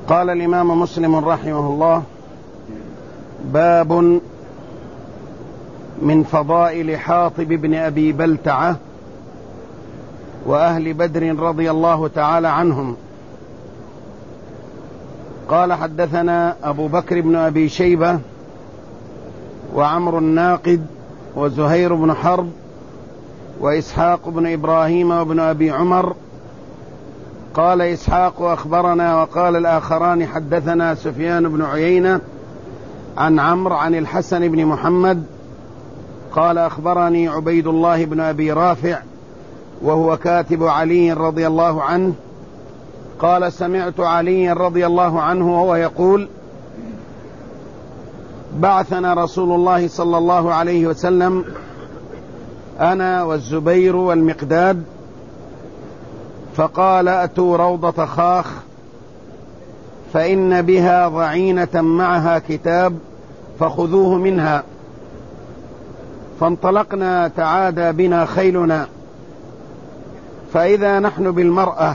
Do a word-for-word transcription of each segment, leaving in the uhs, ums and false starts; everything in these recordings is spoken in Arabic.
قال الإمام مسلم رحمه الله: باب من فضائل حاطب بن أبي بلتعة وأهل بدر رضي الله تعالى عنهم. قال: حدثنا أبو بكر بن أبي شيبة وعمر الناقد وزهير بن حرب وإسحاق بن إبراهيم وابن أبي عمر. قال إسحاق: أخبرنا. وقال الآخران: حدثنا سفيان بن عيينة عن عمرو عن الحسن بن محمد قال: أخبرني عبيد الله بن أبي رافع وهو كاتب علي رضي الله عنه قال: سمعت علي رضي الله عنه وهو يقول: بعثنا رسول الله صلى الله عليه وسلم أنا والزبير والمقداد، فقال: أتوا روضة خاخ فإن بها ضعينة معها كتاب فخذوه منها. فانطلقنا تعادى بنا خيلنا، فإذا نحن بالمرأة،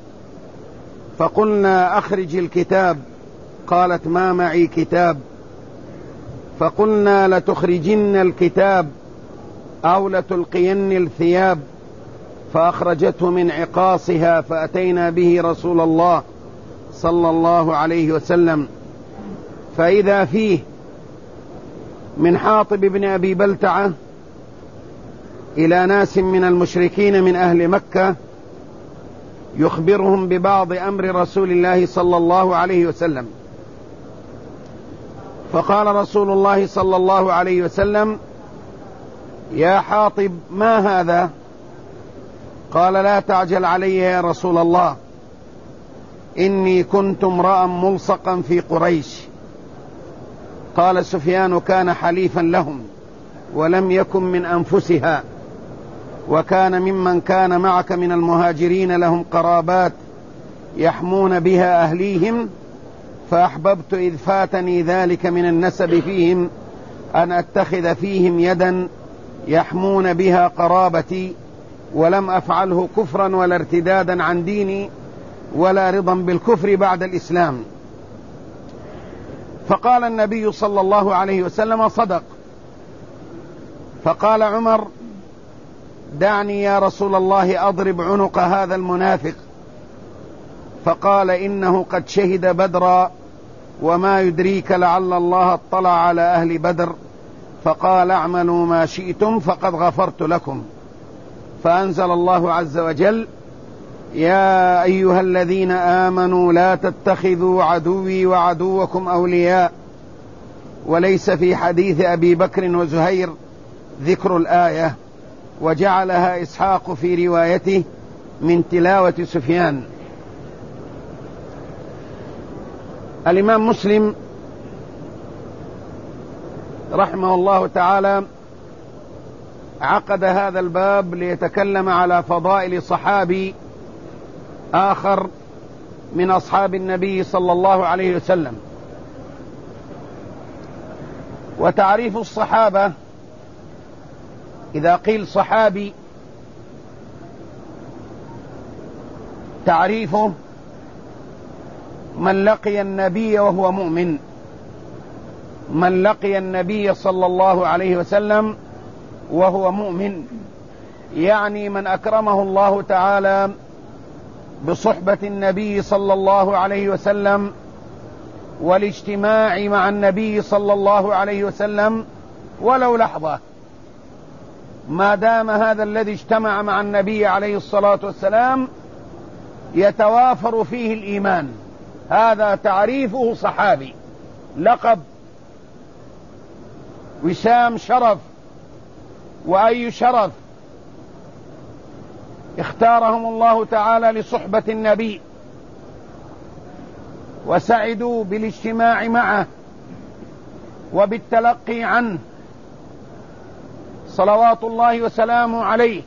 فقلنا: أخرج الكتاب. قالت: ما معي كتاب. فقلنا: لتخرجن الكتاب أو لتلقين الثياب. فأخرجته من عقاصها، فأتينا به رسول الله صلى الله عليه وسلم، فإذا فيه من حاطب بن أبي بلتعة إلى ناس من المشركين من أهل مكة يخبرهم ببعض أمر رسول الله صلى الله عليه وسلم. فقال رسول الله صلى الله عليه وسلم: يا حاطب، ما هذا؟ قال: لا تعجل علي يا رسول الله، إني كنت امرأ ملصقا في قريش. قال سفيان: كان حليفا لهم ولم يكن من أنفسها، وكان ممن كان معك من المهاجرين لهم قرابات يحمون بها أهليهم، فأحببت إذ فاتني ذلك من النسب فيهم أن أتخذ فيهم يدا يحمون بها قرابتي، ولم أفعله كفرا ولا ارتدادا عن ديني ولا رضا بالكفر بعد الإسلام. فقال النبي صلى الله عليه وسلم: صدق. فقال عمر: دعني يا رسول الله أضرب عنق هذا المنافق. فقال: إنه قد شهد بدرا، وما يدريك لعل الله اطلع على أهل بدر. فقال: اعملوا ما شئتم فقد غفرت لكم. فأنزل الله عز وجل: يا أيها الذين آمنوا لا تتخذوا عدوي وعدوكم أولياء. وليس في حديث أبي بكر وزهير ذكر الآية، وجعلها إسحاق في روايته من تلاوة سفيان. الإمام مسلم رحمه الله تعالى عقد هذا الباب ليتكلم على فضائل صحابي آخر من أصحاب النبي صلى الله عليه وسلم. وتعريف الصحابة: إذا قيل صحابي تعريفه من لقي النبي وهو مؤمن، من لقي النبي صلى الله عليه وسلم وهو مؤمن، يعني من أكرمه الله تعالى بصحبة النبي صلى الله عليه وسلم والاجتماع مع النبي صلى الله عليه وسلم ولو لحظة، ما دام هذا الذي اجتمع مع النبي عليه الصلاة والسلام يتوافر فيه الإيمان، هذا تعريفه صحابي. لقب، وسام شرف، وأي شرف اختارهم الله تعالى لصحبة النبي وسعدوا بالاجتماع معه وبالتلقي عنه صلوات الله وسلامه عليه،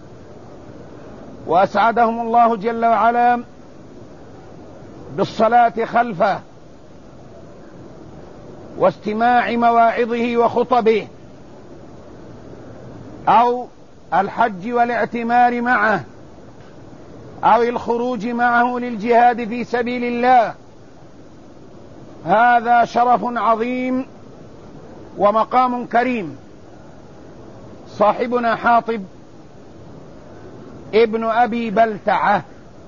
وأسعدهم الله جل وعلا بالصلاة خلفه واستماع مواعظه وخطبه، أو الحج والاعتمار معه، أو الخروج معه للجهاد في سبيل الله، هذا شرف عظيم ومقام كريم. صاحبنا حاطب ابن أبي بلتعة،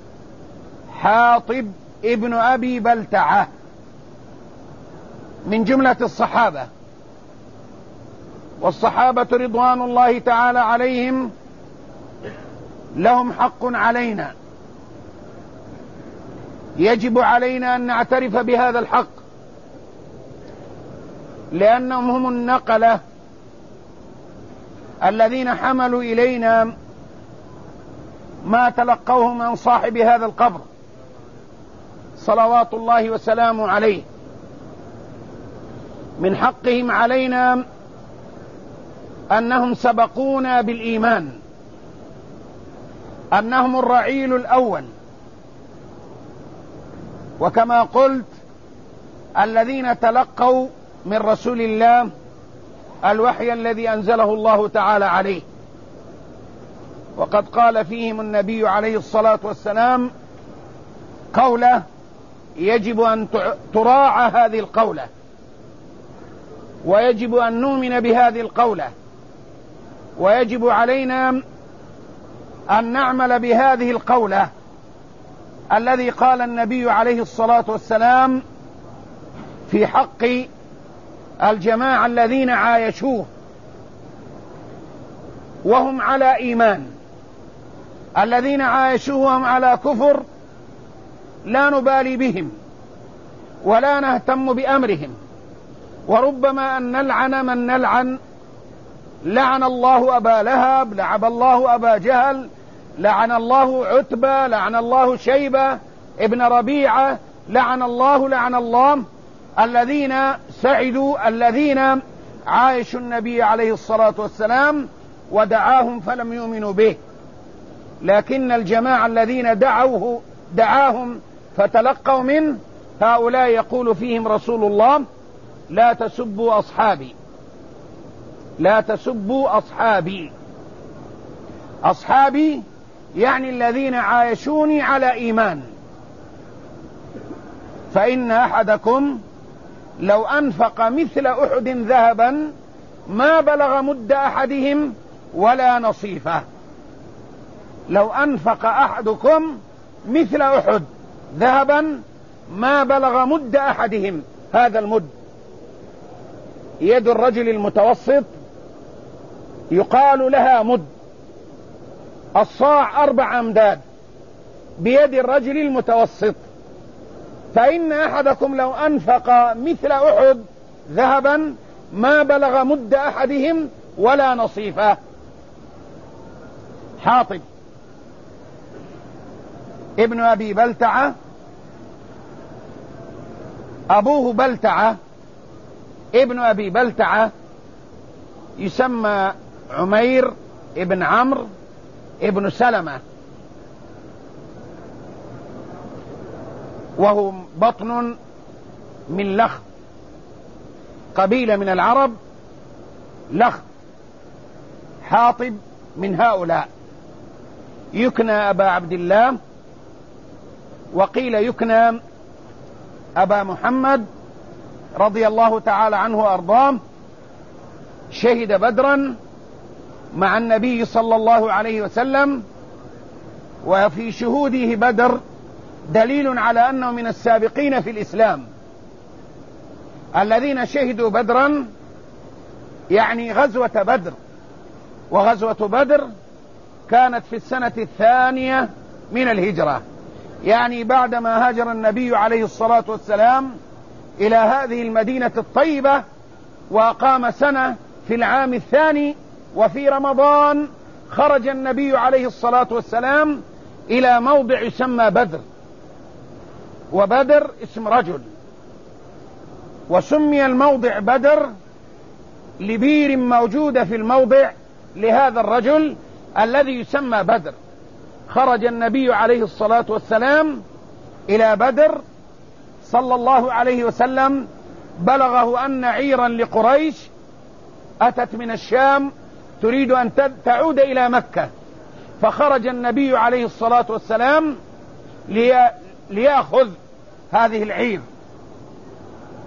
حاطب ابن أبي بلتعة من جملة الصحابة، والصحابة رضوان الله تعالى عليهم لهم حق علينا، يجب علينا أن نعترف بهذا الحق، لأنهم هم النقلة الذين حملوا إلينا ما تلقوه من صاحب هذا القبر صلوات الله وسلامه عليه. من حقهم علينا أنهم سبقونا بالإيمان، أنهم الرعيل الأول، وكما قلت الذين تلقوا من رسول الله الوحي الذي أنزله الله تعالى عليه. وقد قال فيهم النبي عليه الصلاة والسلام قولة يجب أن تراعى هذه القولة، ويجب أن نؤمن بهذه القولة، ويجب علينا أن نعمل بهذه القولة الذي قال النبي عليه الصلاة والسلام في حق الجماعة الذين عايشوه وهم على إيمان. الذين عايشوه وهم على كفر لا نبالي بهم ولا نهتم بأمرهم، وربما أن نلعن من نلعن، لعن الله أبا لهب، لعن الله أبا جهل، لعن الله عتبة، لعن الله شيبة ابن ربيعة، لعن الله لعن الله الذين سعدوا، الذين عايشوا النبي عليه الصلاة والسلام ودعاهم فلم يؤمنوا به. لكن الجماعة الذين دعوه دعاهم فتلقوا منه، هؤلاء يقول فيهم رسول الله لا تسبوا أصحابي، لا تسبوا أصحابي. أصحابي يعني الذين عايشوني على إيمان. فإن أحدكم لو أنفق مثل أحد ذهبا ما بلغ مد أحدهم ولا نصيفه. لو أنفق أحدكم مثل أحد ذهبا ما بلغ مد أحدهم، هذا المد يد الرجل المتوسط يقال لها مد، الصاع أربع أمداد بيد الرجل المتوسط. فإن أحدكم لو أنفق مثل أحد ذهبا ما بلغ مد أحدهم ولا نصيفه. حاطب ابن أبي بلتعة أبوه بلتعة ابن أبي بلتعة يسمى عمير ابن عمرو ابن سلمة، وهو بطن من لخ، قبيلة من العرب لخ. حاطب من هؤلاء، يكنى أبا عبد الله، وقيل يكنى أبا محمد رضي الله تعالى عنه وأرضاه. شهد بدرا مع النبي صلى الله عليه وسلم، وفي شهوده بدر دليل على أنه من السابقين في الإسلام الذين شهدوا بدرا، يعني غزوة بدر. وغزوة بدر كانت في السنة الثانية من الهجرة، يعني بعدما هاجر النبي عليه الصلاة والسلام إلى هذه المدينة الطيبة، وأقام سنة في العام الثاني، وفي رمضان خرج النبي عليه الصلاة والسلام إلى موضع يسمى بدر. وبدر اسم رجل، وسمي الموضع بدر لبير موجودة في الموضع لهذا الرجل الذي يسمى بدر. خرج النبي عليه الصلاة والسلام إلى بدر صلى الله عليه وسلم، بلغه أن عيرا لقريش أتت من الشام تريد أن تعود إلى مكة، فخرج النبي عليه الصلاة والسلام ليأخذ هذه العير.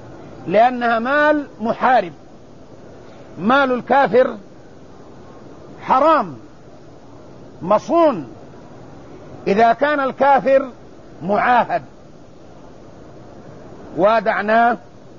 لأنها مال محارب. مال الكافر حرام مصون إذا كان الكافر معاهد، وادعناه،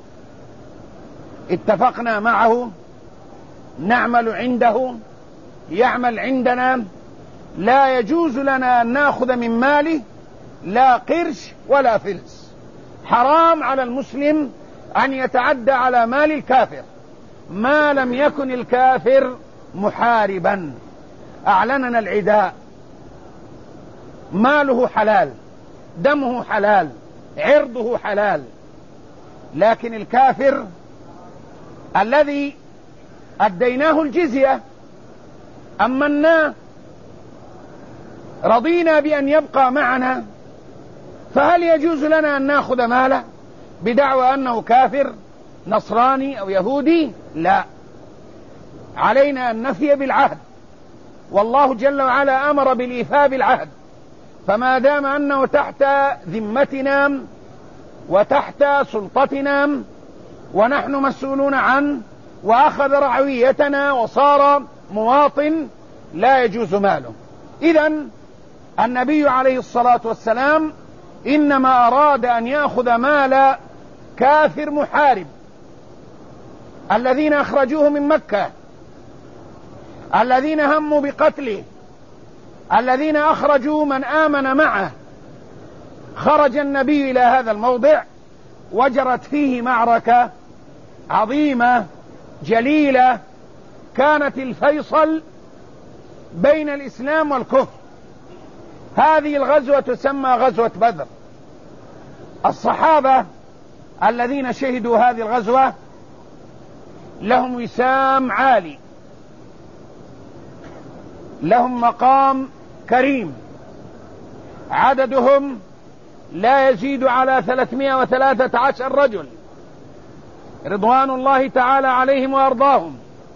اتفقنا معه، نعمل عنده، يعمل عندنا، لا يجوز لنا أن نأخذ من ماله لا قرش ولا فلس. حرام على المسلم أن يتعدى على مال الكافر ما لم يكن الكافر محاربا أعلننا العداء. ماله حلال، دمه حلال، عرضه حلال. لكن الكافر الذي أديناه الجزية، أمناه، رضينا بأن يبقى معنا، فهل يجوز لنا أن نأخذ ماله بدعوى أنه كافر نصراني أو يهودي؟ لا، علينا أن نفي بالعهد، والله جل وعلا أمر بالإيفاء بالعهد. فما دام أنه تحت ذمتنا وتحت سلطتنا ونحن مسؤولون عنه وأخذ رعويتنا وصار مواطن، لا يجوز ماله. إذن النبي عليه الصلاة والسلام إنما أراد أن يأخذ مال كافر محارب الذين أخرجوه من مكة، الذين هموا بقتله، الذين أخرجوا من آمن معه. خرج النبي إلى هذا الموضع وجرت فيه معركة عظيمة جليلة، كانت الفيصل بين الإسلام والكفر. هذه الغزوة تسمى غزوة بدر. الصحابة الذين شهدوا هذه الغزوة لهم وسام عالي، لهم مقام كريم، عددهم لا يزيد على ثلاثمائة وثلاثة عشر رجل رضوان الله تعالى عليهم وأرضاهم.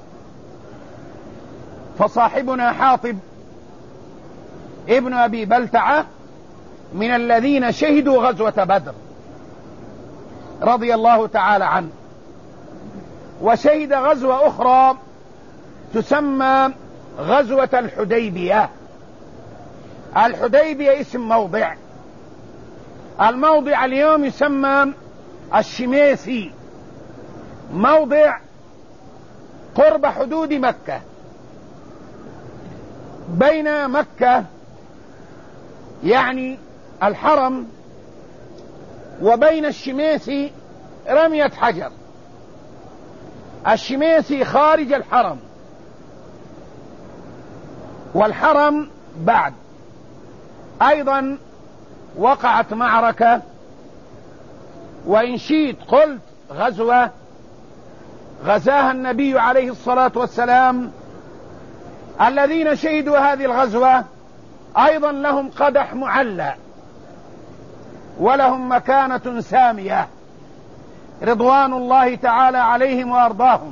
فصاحبنا حاطب ابن أبي بلتعة من الذين شهدوا غزوة بدر رضي الله تعالى عنه، وشهد غزوة أخرى تسمى غزوة الحديبية. الحديبية اسم موضع، الموضع اليوم يسمى الشميسي، موضع قرب حدود مكة، بين مكة يعني الحرم وبين الشميسي رمية حجر. الشميسي خارج الحرم والحرم بعد. أيضا وقعت معركة، وإن شئت قلت غزوة، غزاها النبي عليه الصلاة والسلام. الذين شهدوا هذه الغزوة أيضا لهم قدح معلى ولهم مكانة سامية رضوان الله تعالى عليهم وأرضاهم.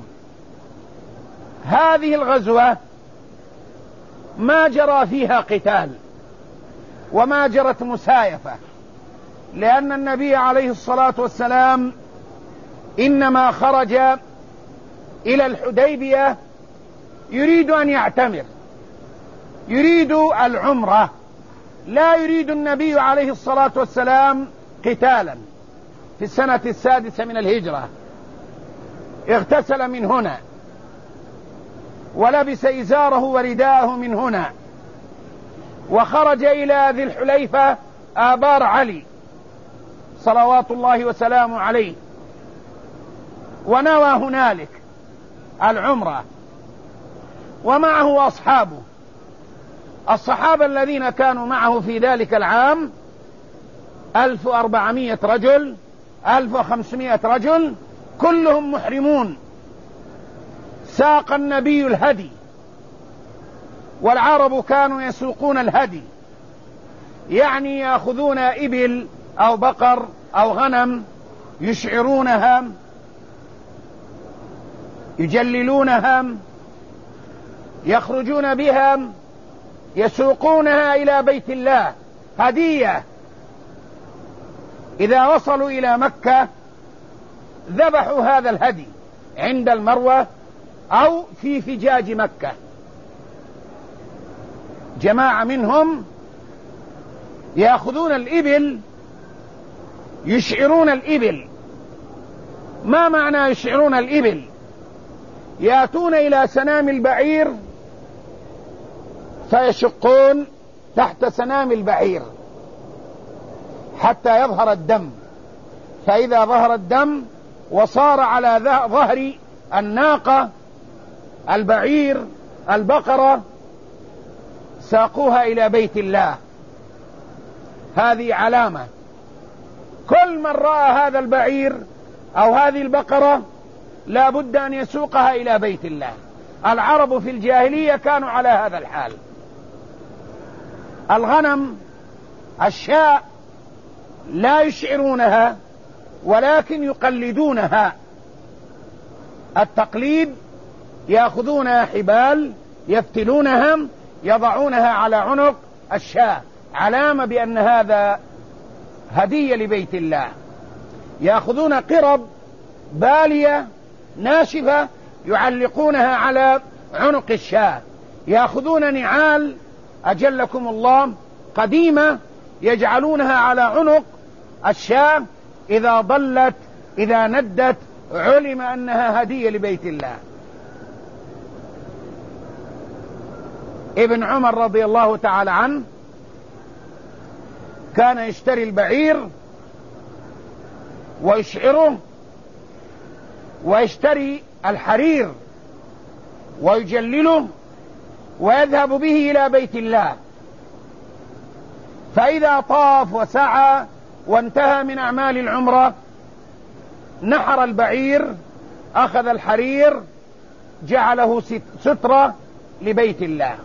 هذه الغزوة ما جرى فيها قتال وما جرت مسايفة، لأن النبي عليه الصلاة والسلام إنما خرج إلى الحديبية يريد أن يعتمر، يريد العمرة، لا يريد النبي عليه الصلاة والسلام قتالا. في السنة السادسة من الهجرة اغتسل من هنا ولبس إزاره ورداءه من هنا، وخرج إلى ذي الحليفة آبار علي صلوات الله وسلامه عليه، ونوى هنالك العمرة ومعه أصحابه. الصحابة الذين كانوا معه في ذلك العام ألف وأربعمائة رجل، ألف وخمسمائة رجل، كلهم محرمون. ساق النبي الهدي، والعرب كانوا يسوقون الهدي، يعني يأخذون إبل أو بقر أو غنم يشعرونها، يجللونها، يخرجون بها، يسوقونها إلى بيت الله هدية. إذا وصلوا إلى مكة ذبحوا هذا الهدي عند المروة أو في فجاج مكة. جماعة منهم يأخذون الإبل، يشعرون الإبل. ما معنى يشعرون الإبل؟ يأتون إلى سنام البعير فيشقون تحت سنام البعير حتى يظهر الدم، فإذا ظهر الدم وصار على ظهر الناقة، البعير، البقرة، ساقوها إلى بيت الله. هذه علامة، كل من رأى هذا البعير أو هذه البقرة لا بد أن يسوقها إلى بيت الله. العرب في الجاهلية كانوا على هذا الحال. الغنم، الشاء، لا يشعرونها ولكن يقلدونها. التقليد، يأخذون حبال يفتلونها يضعونها على عنق الشاة علامة بأن هذا هدية لبيت الله. يأخذون قرب بالية ناشفة يعلقونها على عنق الشاة. يأخذون نعال أجلكم الله قديمة يجعلونها على عنق الشاة، إذا ضلت إذا ندت علم أنها هدية لبيت الله. ابن عمر رضي الله تعالى عنه كان يشتري البعير ويشعره، ويشتري الحرير ويجلله ويذهب به إلى بيت الله. فإذا طاف وسعى وانتهى من أعمال العمرة نحر البعير، أخذ الحرير جعله سترة لبيت الله.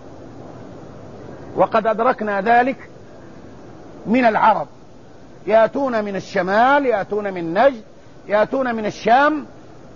وقد أدركنا ذلك من العرب، يأتون من الشمال، يأتون من نجد، يأتون من الشام،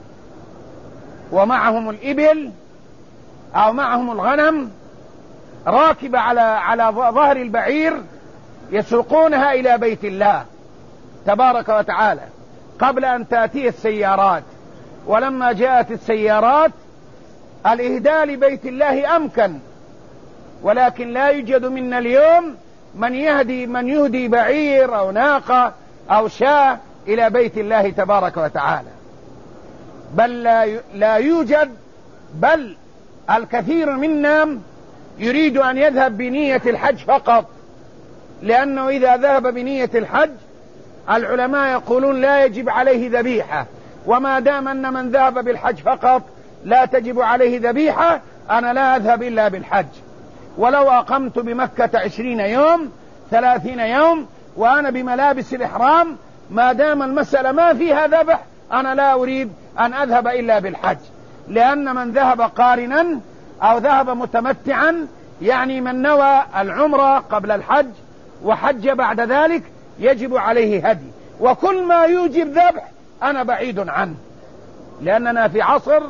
ومعهم الإبل أو معهم الغنم راكبة على على ظهر البعير، يسوقونها إلى بيت الله تبارك وتعالى قبل أن تأتي السيارات. ولما جاءت السيارات الإهداء لبيت الله أمكن، ولكن لا يوجد منا اليوم من يهدي من يهدي بعير أو ناقة أو شاة إلى بيت الله تبارك وتعالى، بل لا لا يوجد. بل الكثير منا يريد أن يذهب بنية الحج فقط، لأنه إذا ذهب بنية الحج العلماء يقولون لا يجب عليه ذبيحة، وما دام أن من ذهب بالحج فقط لا تجب عليه ذبيحة، أنا لا أذهب إلا بالحج. ولو أقمت بمكة عشرين يوم ثلاثين يوم وأنا بملابس الإحرام، ما دام المسألة ما فيها ذبح أنا لا أريد أن أذهب إلا بالحج. لأن من ذهب قارنا أو ذهب متمتعا، يعني من نوى العمرة قبل الحج وحج بعد ذلك، يجب عليه هدي. وكل ما يوجب ذبح أنا بعيد عنه، لأننا في عصر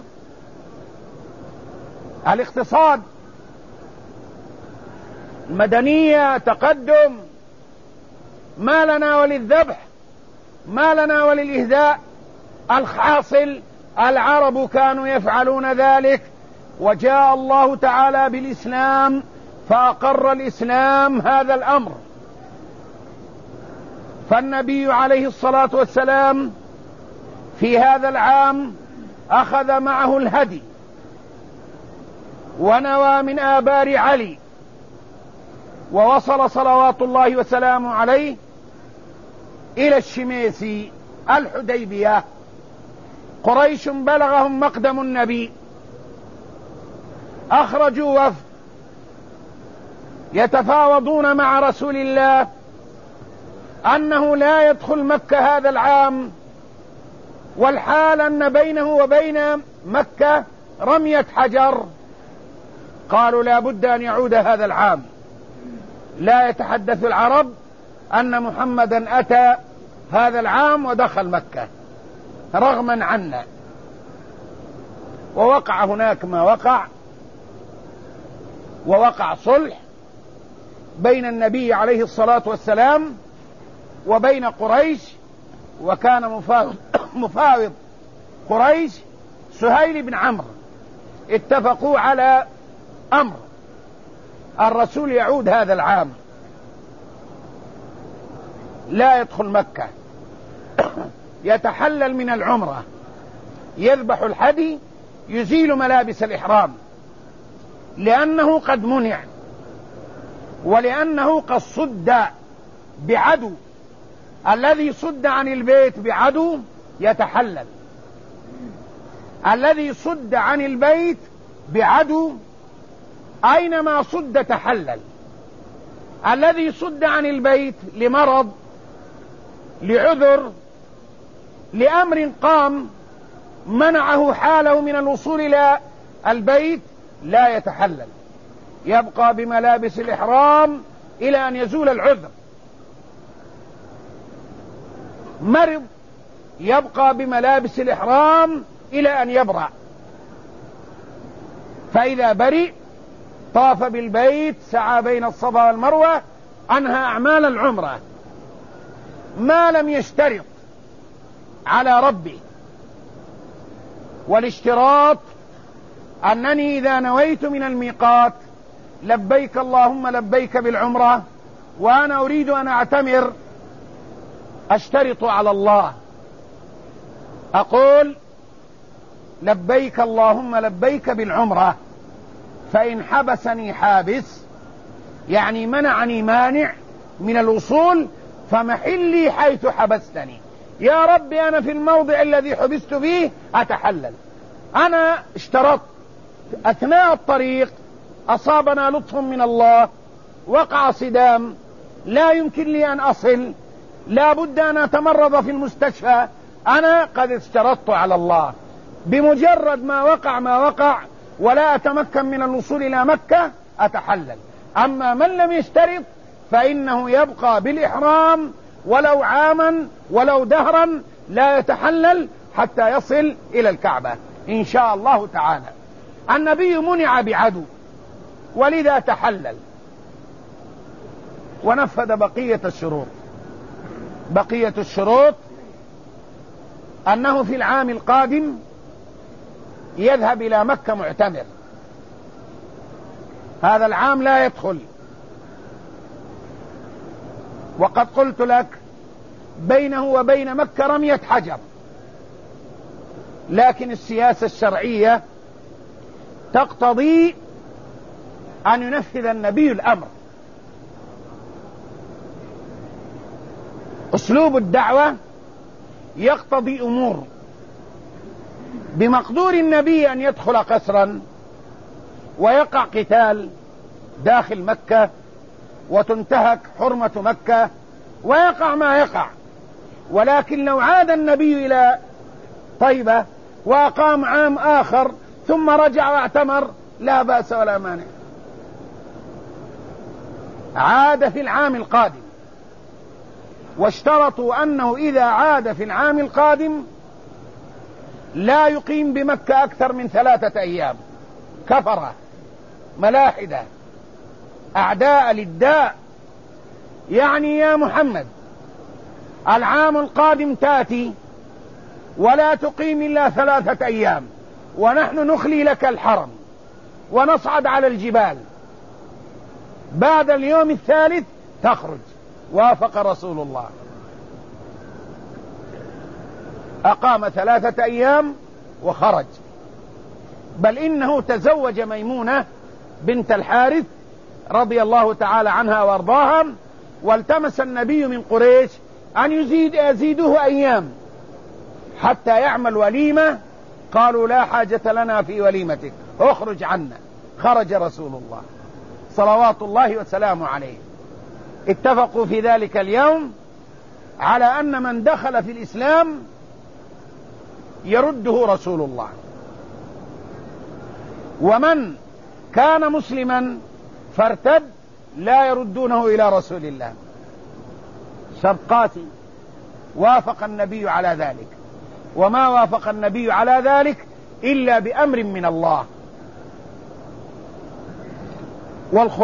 الاقتصاد، المدنية، تقدم، ما لنا وللذبح، ما لنا وللإهداء. الحاصل العرب كانوا يفعلون ذلك، وجاء الله تعالى بالإسلام فأقر الإسلام هذا الأمر. فالنبي عليه الصلاة والسلام في هذا العام أخذ معه الهدي ونوى من آبار علي، ووصل صلوات الله وسلامه عليه إلى الشميسي الحديبية. قريش بلغهم مقدم النبي، أخرجوا وفد يتفاوضون مع رسول الله أنه لا يدخل مكة هذا العام، والحال أن بينه وبين مكة رمية حجر. قالوا لا بد أن يعود هذا العام، لا يتحدث العرب أن محمدا أتى هذا العام ودخل مكة رغما عنا. ووقع هناك ما وقع، ووقع صلح بين النبي عليه الصلاة والسلام وبين قريش وكان مفاوض, مفاوض قريش سهيل بن عمرو، اتفقوا على أمر الرسول يعود هذا العام، لا يدخل مكة، يتحلل من العمرة، يذبح الحدي، يزيل ملابس الإحرام، لأنه قد منع، ولأنه قد صد بعدو. الذي صد عن البيت بعدو يتحلل، الذي صد عن البيت بعدو أينما صد تحلل. الذي صد عن البيت لمرض، لعذر، لأمر قام منعه حاله من الوصول إلى البيت لا يتحلل، يبقى بملابس الإحرام إلى أن يزول العذر. مرض يبقى بملابس الإحرام إلى أن يبرأ، فإذا برئ طاف بالبيت، سعى بين الصفا والمروة، أنهى أعمال العمرة، ما لم يشترط على ربه. والاشتراط أنني إذا نويت من الميقات لبيك اللهم لبيك بالعمرة وأنا أريد أن أعتمر، أشترط على الله، أقول لبيك اللهم لبيك بالعمرة، فإن حبسني حابس يعني منعني مانع من الوصول فمحلي حيث حبستني. يا ربي أنا في الموضع الذي حبست فيه أتحلل، أنا اشترطت، أثناء الطريق أصابنا لطف من الله، وقع صدام لا يمكن لي أن أصل، لا بد أن أتمرض في المستشفى، أنا قد اشترطت على الله، بمجرد ما وقع ما وقع ولا أتمكن من الوصول إلى مكة أتحلل. أما من لم يشترط فإنه يبقى بالإحرام ولو عاما ولو دهرا لا يتحلل حتى يصل إلى الكعبة إن شاء الله تعالى. النبي منع بعدو ولذا تحلل ونفذ بقية الشروط. بقية الشروط أنه في العام القادم يذهب إلى مكة معتمر، هذا العام لا يدخل. وقد قلت لك بينه وبين مكة رمية حجر، لكن السياسة الشرعية تقتضي أن ينفذ النبي الأمر. أسلوب الدعوة يقتضي أمور، بمقدور النبي أن يدخل قسرا ويقع قتال داخل مكة وتنتهك حرمة مكة ويقع ما يقع، ولكن لو عاد النبي إلى طيبة وأقام عام آخر ثم رجع واعتمر لا بأس ولا مانع. عاد في العام القادم، واشترطوا أنه إذا عاد في العام القادم لا يقيم بمكة أكثر من ثلاثة أيام. كفرة ملاحدة أعداء للداء، يعني يا محمد العام القادم تأتي ولا تقيم إلا ثلاثة أيام، ونحن نخلي لك الحرم ونصعد على الجبال، بعد اليوم الثالث تخرج. وافق رسول الله، أقام ثلاثة أيام وخرج، بل إنه تزوج ميمونة بنت الحارث رضي الله تعالى عنها وارضاها، والتمس النبي من قريش أن يزيد يزيده أيام حتى يعمل وليمة، قالوا لا حاجة لنا في وليمتك، اخرج عنا. خرج رسول الله صلوات الله وسلامه عليه. اتفقوا في ذلك اليوم على أن من دخل في الإسلام يرده رسول الله، ومن كان مسلما فارتد لا يردونه إلى رسول الله. شرط قاسي. وافق النبي على ذلك، وما وافق النبي على ذلك إلا بأمر من الله.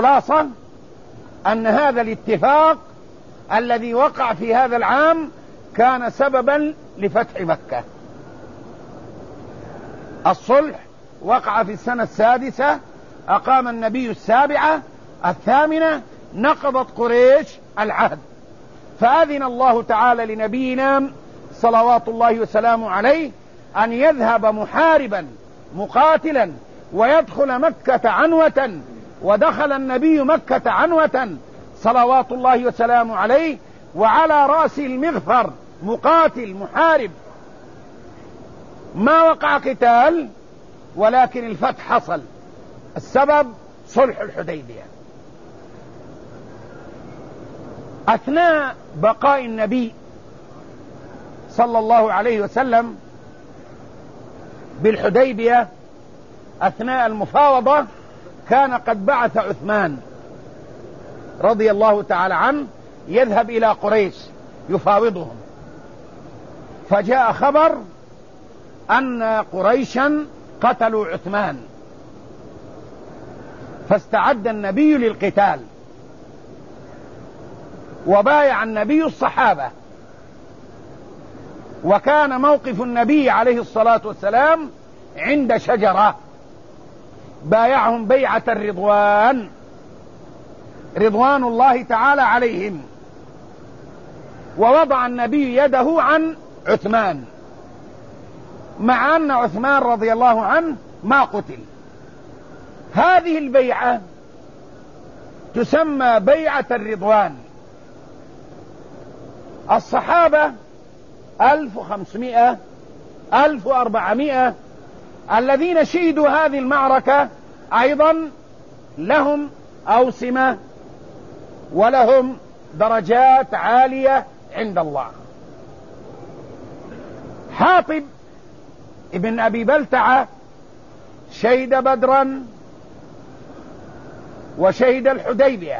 والخلاصة أن هذا الاتفاق الذي وقع في هذا العام كان سببا لفتح مكة. الصلح وقع في السنة السادسة، أقام النبي السابعة، الثامنة نقضت قريش العهد، فأذن الله تعالى لنبينا صلوات الله وسلامه عليه أن يذهب محاربا مقاتلا ويدخل مكة عنوة، ودخل النبي مكة عنوة صلوات الله وسلامه عليه، وعلى رأس المغفر مقاتل محارب. ما وقع قتال ولكن الفتح حصل. السبب صلح الحديبية. أثناء بقاء النبي صلى الله عليه وسلم بالحديبية، أثناء المفاوضة، كان قد بعث عثمان رضي الله تعالى عنه يذهب إلى قريش يفاوضهم، فجاء خبر أن قريشا قتلوا عثمان، فاستعد النبي للقتال، وبايع النبي الصحابة. وكان موقف النبي عليه الصلاة والسلام عند شجرة، بايعهم بيعة الرضوان، رضوان الله تعالى عليهم، ووضع النبي يده عن عثمان، مع أن عثمان رضي الله عنه ما قتل. هذه البيعة تسمى بيعة الرضوان. الصحابة ألف وخمسمائة ألف وأربعمائة الذين شهدوا هذه المعركة أيضا لهم أوسمة ولهم درجات عالية عند الله. حاطب ابن أبي بلتعة شهد بدرا وشهد الحديبية،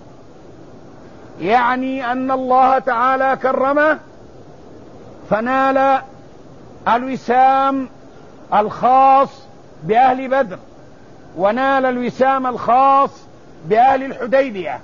يعني أن الله تعالى كرمه فنال الوسام الخاص بأهل بدر، ونال الوسام الخاص بأهل الحديبية.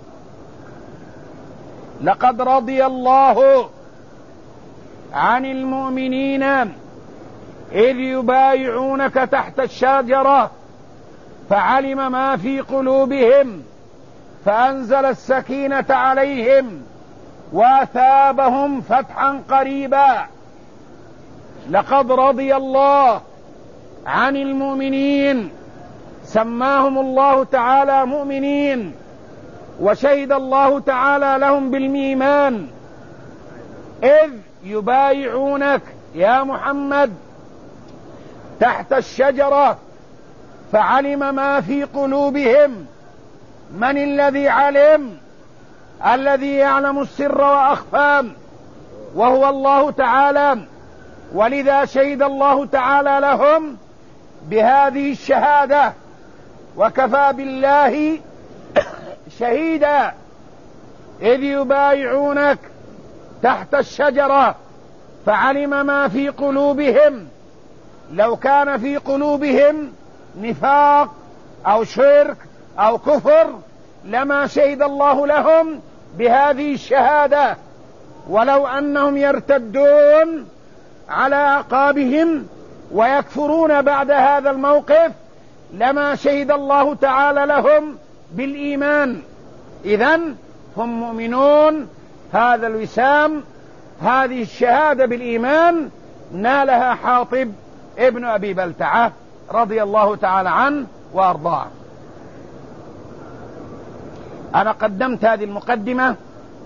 لقد رضي الله عن المؤمنين إذ يبايعونك تحت الشجرة فعلم ما في قلوبهم فأنزل السكينة عليهم وأثابهم فتحا قريبا. لقد رضي الله عن المؤمنين، سماهم الله تعالى مؤمنين، وشهد الله تعالى لهم بالإيمان، إذ يبايعونك يا محمد تحت الشجرة فعلم ما في قلوبهم. من الذي علم؟ الذي يعلم السر وأخفى، وهو الله تعالى. ولذا شهد الله تعالى لهم بهذه الشهادة، وكفى بالله شهيدا إذ يبايعونك تحت الشجرة فعلم ما في قلوبهم. لو كان في قلوبهم نفاق أو شرك أو كفر لما شهد الله لهم بهذه الشهادة، ولو أنهم يرتدون على أعقابهم ويكفرون بعد هذا الموقف لما شهد الله تعالى لهم بالإيمان. إذن هم مؤمنون. هذا الوسام، هذه الشهادة بالإيمان نالها حاطب ابن أبي بلتعة رضي الله تعالى عنه وأرضاه. أنا قدمت هذه المقدمة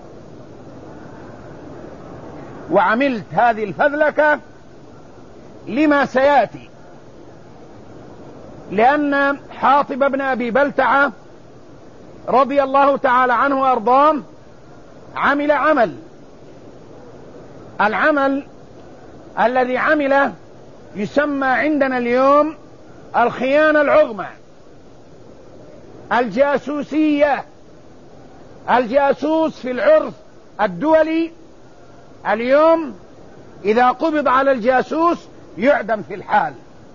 وعملت هذه الفذلكة لما سيأتي، لأن حاطب ابن أبي بلتعة رضي الله تعالى عنه وأرضاه عمل عمل العمل الذي عمله يسمى عندنا اليوم الخيانة العظمى، الجاسوسية. الجاسوس في العرف الدولي اليوم إذا قبض على الجاسوس يعدم في الحال.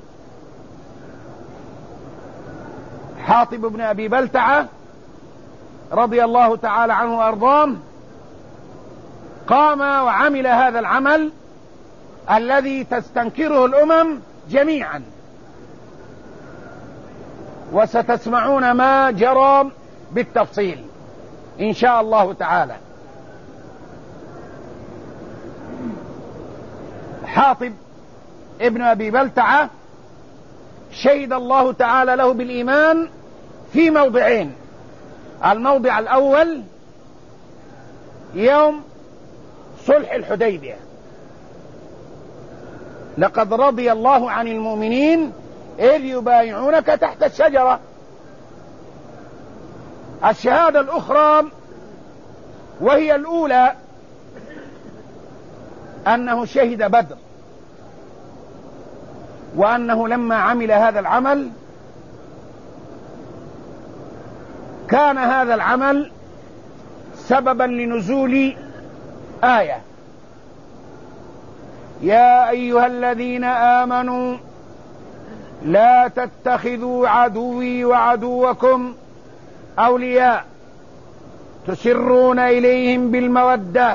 حاطب بن أبي بلتعة رضي الله تعالى عنه وأرضاه قام وعمل هذا العمل الذي تستنكره الأمم جميعا، وستسمعون ما جرى بالتفصيل إن شاء الله تعالى. حاطب ابن أبي بلتعة شهد الله تعالى له بالإيمان في موضعين. الموضع الأول يوم صلح الحديبية، لقد رضي الله عن المؤمنين إذ يبايعونك تحت الشجرة. الشهادة الأخرى وهي الأولى أنه شهد بدر، وأنه لما عمل هذا العمل كان هذا العمل سببا لنزول آية: يا أيها الذين آمنوا لا تتخذوا عدوي وعدوكم أولياء تسرون إليهم بالمودة.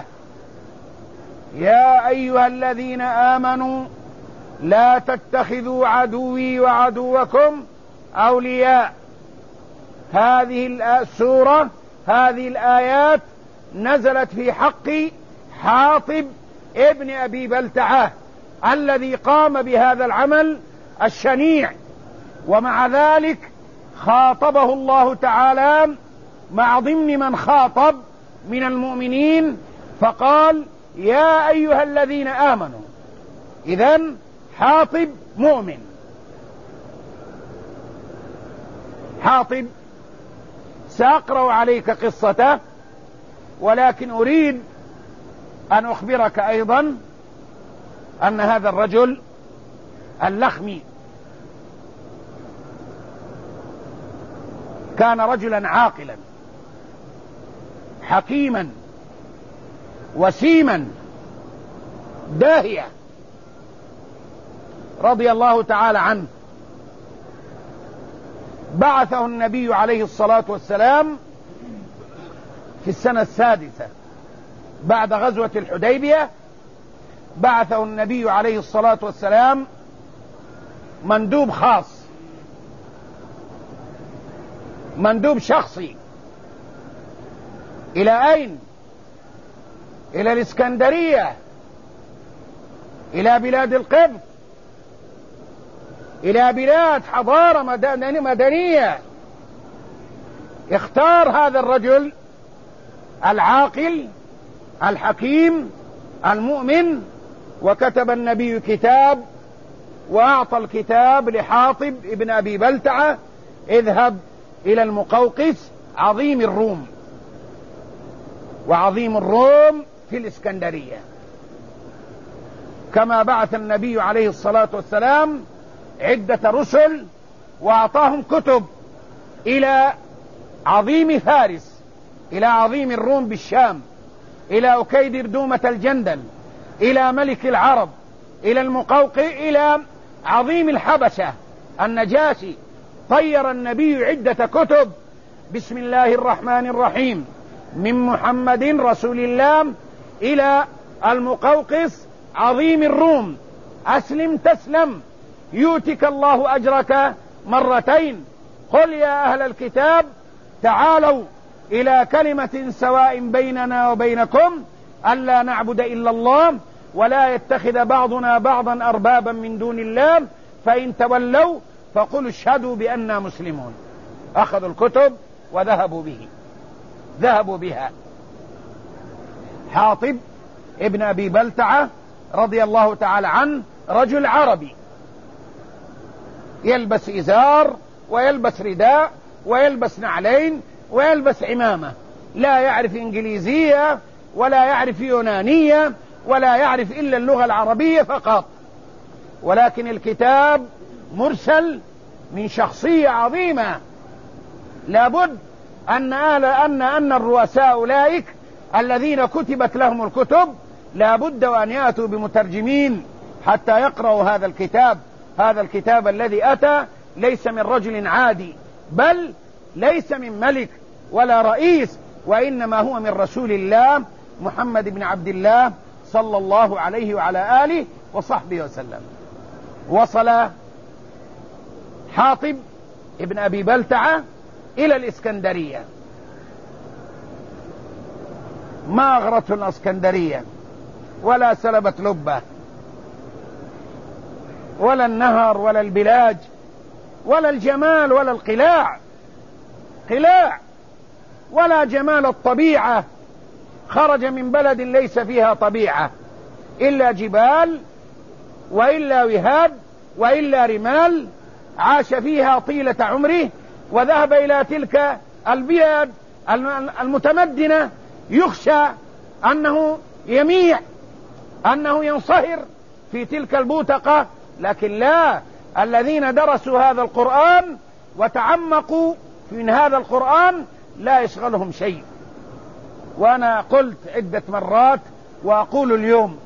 يا أيها الذين آمنوا لا تتخذوا عدوي وعدوكم أولياء. هذه السورة، هذه الآيات نزلت في حق حاطب ابن أبي بلتعة الذي قام بهذا العمل الشنيع، ومع ذلك خاطبه الله تعالى مع ضمن من خاطب من المؤمنين فقال: يا أيها الذين آمنوا. إذن حاطب مؤمن. حاطب سأقرأ عليك قصته، ولكن أريد أن أخبرك أيضا أن هذا الرجل اللخمي كان رجلا عاقلا حكيما وسيما داهية رضي الله تعالى عنه. بعثه النبي عليه الصلاة والسلام في السنة السادسة بعد غزوة الحديبية. بعثه النبي عليه الصلاة والسلام مندوب خاص، مندوب شخصي. إلى أين؟ إلى الإسكندرية، إلى بلاد القبط، إلى بلاد حضارة مدنية. اختار هذا الرجل العاقل الحكيم المؤمن، وكتب النبي كتاب وأعطى الكتاب لحاطب ابن أبي بلتعة: اذهب إلى المقوقس عظيم الروم. وعظيم الروم في الإسكندرية، كما بعث النبي عليه الصلاة والسلام عدة رسل وأعطاهم كتب إلى عظيم فارس، إلى عظيم الروم بالشام، إلى أكيدر دومة الجندل، إلى ملك العرب، إلى المقوقي، إلى عظيم الحبشة النجاشي. طير النبي عدة كتب: بسم الله الرحمن الرحيم، من محمد رسول الله إلى المقوقس عظيم الروم، أسلم تسلم يؤتك الله أجرك مرتين. قل يا أهل الكتاب تعالوا إلى كلمة سواء بيننا وبينكم ألا نعبد إلا الله ولا يتخذ بعضنا بعضا أربابا من دون الله فإن تولوا فقل اشهدوا بأننا مسلمون. أخذوا الكتب وذهبوا به ذهبوا بها. حاطب ابن أبي بلتعة رضي الله تعالى عنه رجل عربي، يلبس إزار ويلبس رداء ويلبس نعلين ويلبس عمامة، لا يعرف إنجليزية ولا يعرف يونانية ولا يعرف إلا اللغة العربية فقط، ولكن الكتاب مرسل من شخصية عظيمة. لابد أن أن أن الرؤساء أولئك الذين كتبت لهم الكتب لابد أن يأتوا بمترجمين حتى يقرأوا هذا الكتاب. هذا الكتاب الذي أتى ليس من رجل عادي، بل ليس من ملك ولا رئيس، وإنما هو من رسول الله محمد بن عبد الله صلى الله عليه وعلى آله وصحبه وسلم. وصل حاطب ابن أبي بلتعة إلى الإسكندرية. ما أغرته الإسكندرية ولا سلبت لبه ولا النهر ولا البلاج ولا الجمال ولا القلاع قلاع ولا جمال الطبيعة. خرج من بلد ليس فيها طبيعة إلا جبال وإلا وهاد وإلا رمال، عاش فيها طيلة عمره وذهب إلى تلك البلاد المتمدنة يخشى أنه يميع، أنه ينصهر في تلك البوتقة. لكن لا، الذين درسوا هذا القرآن وتعمقوا من هذا القرآن لا يشغلهم شيء. وأنا قلت عدة مرات وأقول اليوم،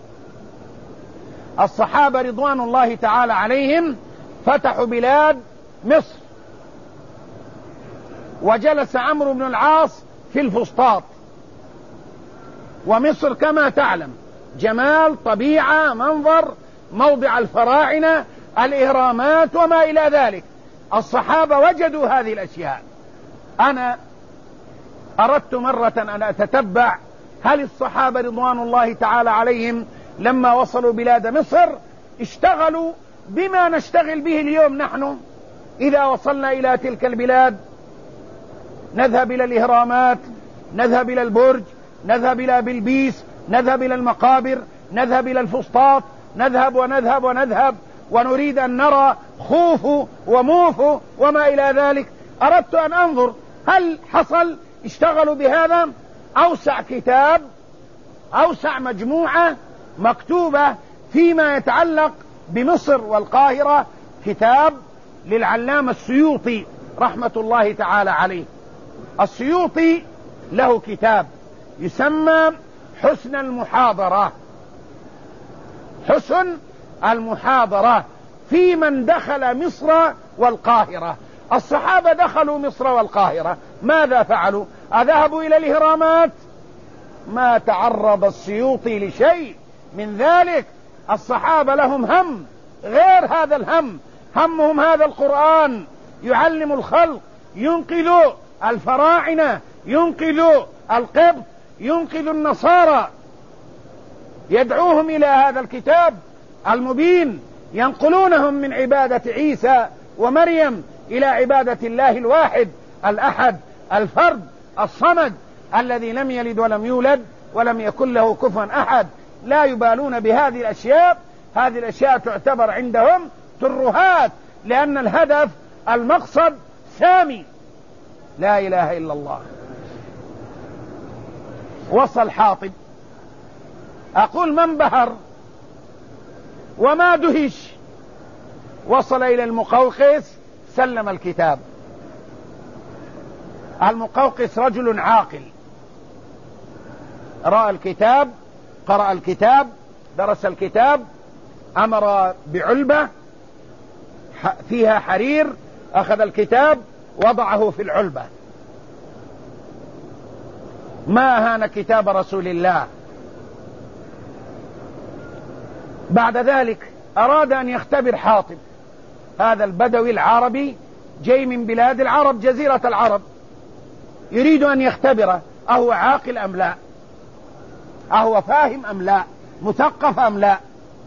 الصحابة رضوان الله تعالى عليهم فتحوا بلاد مصر، وجلس عمرو بن العاص في الفسطاط. ومصر كما تعلم جمال، طبيعة، منظر، موضع الفراعنة، الإهرامات وما إلى ذلك. الصحابة وجدوا هذه الأشياء. أنا أردت مرة أن أتتبع هل الصحابة رضوان الله تعالى عليهم لما وصلوا بلاد مصر اشتغلوا بما نشتغل به اليوم نحن. إذا وصلنا إلى تلك البلاد نذهب إلى الإهرامات، نذهب إلى البرج، نذهب إلى بلبيس، نذهب إلى المقابر، نذهب إلى الفسطاط، نذهب ونذهب ونذهب ونريد أن نرى خوف وموف وما إلى ذلك. أردت أن أنظر هل حصل اشتغلوا بهذا. أوسع كتاب، أوسع مجموعة مكتوبة فيما يتعلق بمصر والقاهرة كتاب للعلامة السيوطي رحمة الله تعالى عليه. السيوطي له كتاب يسمى حسن المحاضرة، حسن المحاضرة في من دخل مصر والقاهرة. الصحابة دخلوا مصر والقاهرة، ماذا فعلوا؟ أذهبوا إلى الإهرامات؟ ما تعرض السيوطي لشيء من ذلك. الصحابة لهم هم غير هذا الهم، همهم هذا القرآن يعلم الخلق، ينقذ الفراعنة، ينقذ القبط، ينقذ النصارى، يدعوهم إلى هذا الكتاب المبين، ينقلونهم من عبادة عيسى ومريم إلى عبادة الله الواحد الأحد الفرد الصمد الذي لم يلد ولم يولد ولم يكن له كفوا أحد. لا يبالون بهذه الأشياء. هذه الأشياء تعتبر عندهم ترهات، لأن الهدف المقصد سامي. لا إله إلا الله. وصل حاطب، أقول من بهر وما دهش. وصل إلى المقوقس، سلم الكتاب. المقوقس رجل عاقل، رأى الكتاب، قرأ الكتاب، درس الكتاب، أمر بعلبة فيها حرير، أخذ الكتاب وضعه في العلبة. ما أهان كتاب رسول الله. بعد ذلك أراد أن يختبر حاطب، هذا البدوي العربي جاي من بلاد العرب، جزيرة العرب، يريد أن يختبره أهو عاقل أم لا، أهو فاهم أم لا، مثقف أم لا.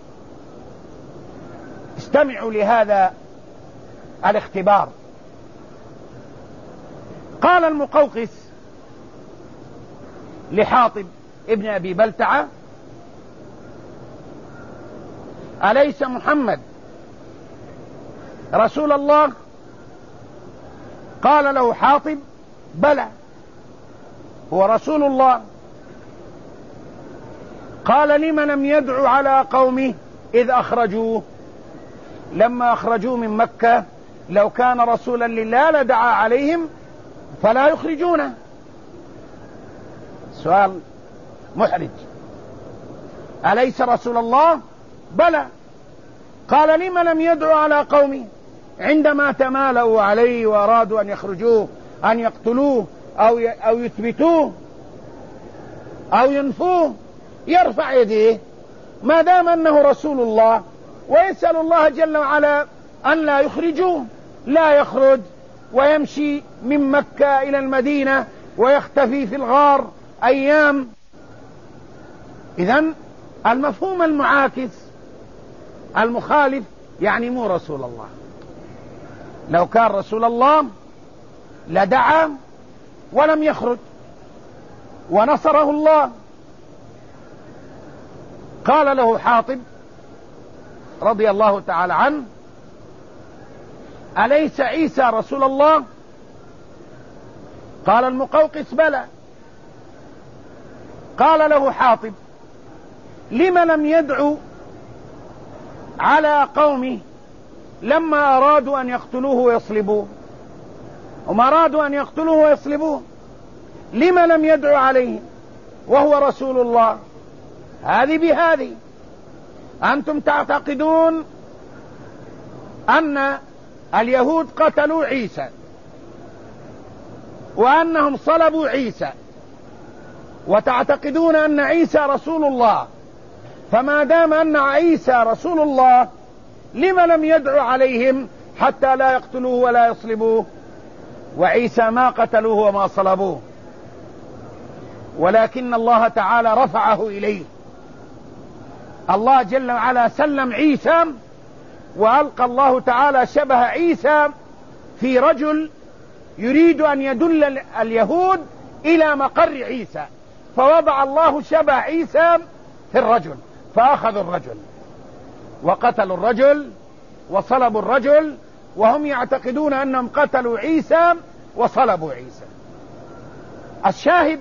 استمعوا لهذا الاختبار. قال المقوقس لحاطب ابن أبي بلتعة: أليس محمد رسول الله؟ قال له حاطب: بلى، هو رسول الله. قال: لم لم يدعو على قومه إذ أخرجوه؟ لما أخرجوه من مكة لو كان رسولا لله لدعا عليهم فلا يخرجونه. سؤال محرج. أليس رسول الله؟ بلى. قال: لم لم يدعو على قومه عندما تمالوا عليه وأرادوا أن يخرجوه، أن يقتلوه أو أو يثبتوه؟ أو ينفوه يرفع يديه ما دام أنه رسول الله، ويسأل الله جل وعلا أن لا يخرجوه، لا يخرج ويمشي من مكة إلى المدينة ويختفي في الغار أيام. إذن المفهوم المعاكس المخالف يعني مو رسول الله. لو كان رسول الله لدعا ولم يخرج ونصره الله. قال له حاطب رضي الله تعالى عنه: أليس عيسى رسول الله؟ قال المقوقس: بلى. قال له حاطب: لم لم يدعو على قومه لما أرادوا أن يقتلوه ويصلبوه؟ هم أرادوا أن يقتلوه ويصلبوه، لم لم يدعو عليهم وهو رسول الله؟ هذه بهذه. أنتم تعتقدون أن اليهود قتلوا عيسى وأنهم صلبوا عيسى، وتعتقدون أن عيسى رسول الله، فما دام أن عيسى رسول الله لم لم يدعو عليهم حتى لا يقتلوه ولا يصلبوه؟ وعيسى ما قتلوه وما صلبوه، ولكن الله تعالى رفعه إليه. الله جل وعلا سلم عيسى، وألقى الله تعالى شبه عيسى في رجل يريد أن يدل اليهود إلى مقر عيسى، فوضع الله شبه عيسى في الرجل، فأخذوا الرجل وقتلوا الرجل وصلبوا الرجل، وهم يعتقدون أنهم قتلوا عيسى وصلبوا عيسى. الشاهد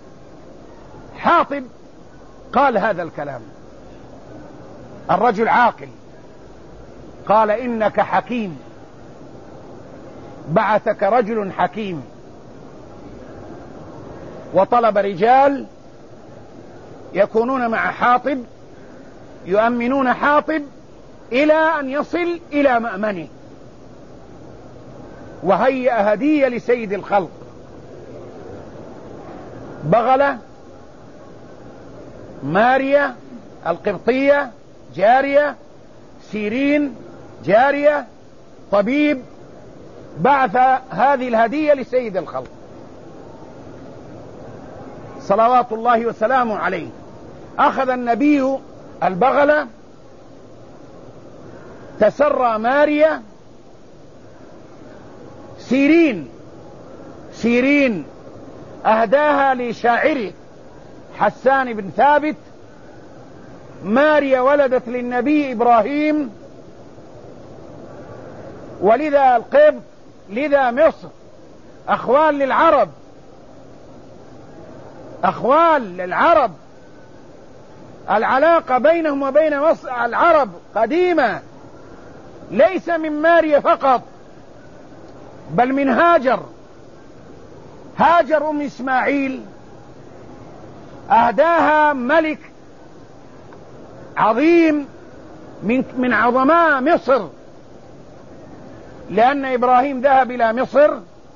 حاطب قال هذا الكلام، الرجل عاقل، قال: إنك حكيم، بعثك رجل حكيم. وطلب رجال يكونون مع حاطب يؤمنون حاطب إلى أن يصل إلى مأمنه، وهيأ هدية لسيد الخلق: بغلة، ماريا القبطية جارية، سيرين جارية، طبيب. بعث هذه الهدية لسيد الخلق صلوات الله وسلامه عليه. أخذ النبي البغلة، تسرى ماريا، سيرين سيرين أهداها لشاعره حسان بن ثابت. ماريا ولدت للنبي إبراهيم، ولذا القبط لذا مصر أخوال للعرب، أخوال للعرب. العلاقة بينهم وبين مصر العرب قديمة، ليس من ماريا فقط بل من هاجر. هاجر أم إسماعيل أهداها ملك عظيم من من عظماء مصر، لأن إبراهيم ذهب إلى مصر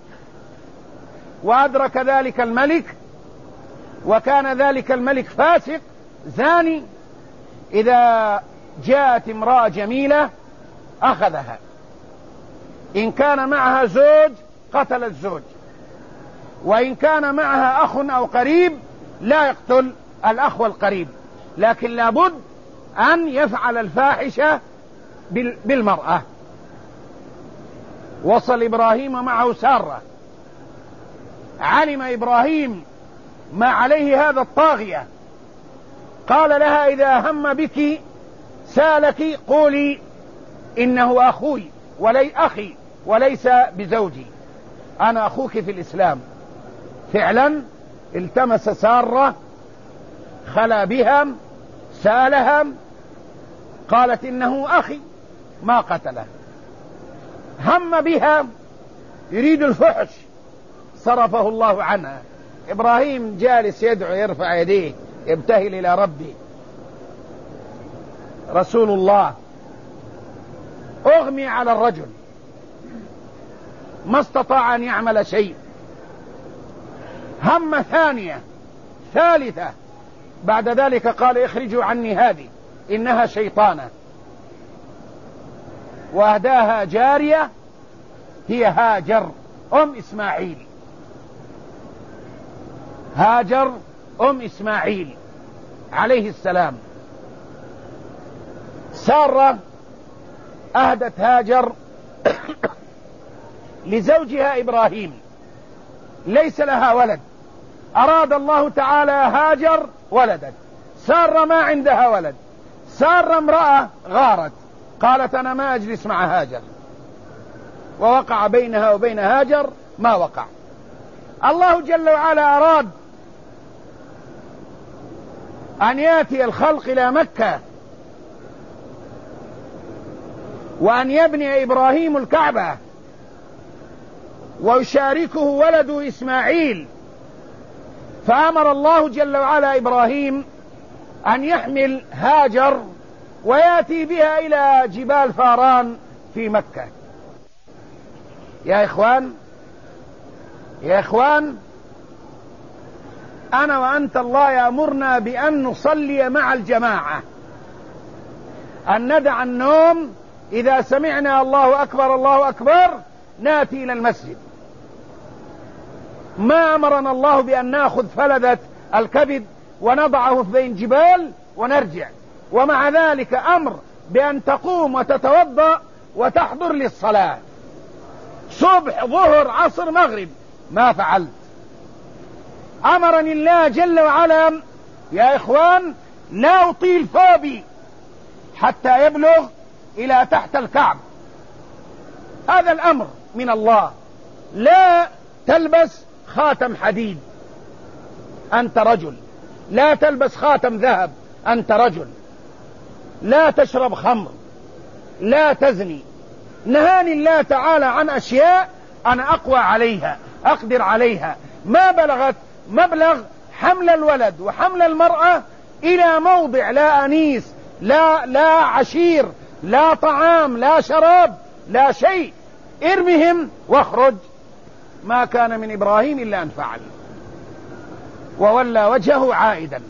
وأدرك ذلك الملك، وكان ذلك الملك فاسق زاني، إذا جاءت امرأة جميلة أخذها، إن كان معها زوج قتل الزوج، وإن كان معها أخ أو قريب لا يقتل الأخ والقريب، لكن لابد أن يفعل الفاحشة بالمرأة. وصل إبراهيم معه سارة، علم إبراهيم ما عليه هذا الطاغية، قال لها: إذا هم بك سالك قولي إنه أخوي ولي أخي وليس بزوجي، أنا أخوك في الإسلام. فعلا التمس سارة، خلا بها، سالها، قالت: إنه أخي، ما قتله. هم بها يريد الفحش، صرفه الله عنها. إبراهيم جالس يدعو، يرفع يديه، يبتهل إلى ربه. رسول الله أغمي على الرجل، ما استطاع أن يعمل شيء. هم ثانية ثالثة. بعد ذلك قال اخرجوا عني هذه إنها شيطانة، وأهداها جارية هي هاجر أم إسماعيل. هاجر أم إسماعيل عليه السلام. سارة أهدت هاجر لزوجها إبراهيم، ليس لها ولد، أراد الله تعالى هاجر ولدا. سارة ما عندها ولد، سارة امرأة غارت، قالت أنا ما أجلس مع هاجر، ووقع بينها وبين هاجر ما وقع. الله جل وعلا أراد أن يأتي الخلق إلى مكة وأن يبني إبراهيم الكعبة ويشاركه ولده إسماعيل، فأمر الله جل وعلا إبراهيم أن يحمل هاجر ويأتي بها إلى جبال فاران في مكة. يا إخوان يا إخوان أنا وأنت الله يأمرنا بأن نصلي مع الجماعة، أن ندع النوم إذا سمعنا الله أكبر الله أكبر نأتي إلى المسجد. ما أمرنا الله بأن نأخذ فلذة الكبد ونضعه في بين جبال ونرجع، ومع ذلك أمر بأن تقوم وتتوضأ وتحضر للصلاة صبح ظهر عصر مغرب. ما فعلت. أمرني الله جل وعلا يا إخوان لا أطيل ثوبي حتى يبلغ إلى تحت الكعب، هذا الأمر من الله. لا تلبس خاتم حديد أنت رجل، لا تلبس خاتم ذهب أنت رجل، لا تشرب خمر، لا تزني. نهاني الله تعالى عن أشياء أنا أقوى عليها أقدر عليها. ما بلغت مبلغ حمل الولد وحمل المرأة إلى موضع لا أنيس لا لا عشير لا طعام لا شراب لا شيء، ارمهم واخرج. ما كان من إبراهيم إلا أن فعل، وولى وجهه عائدا.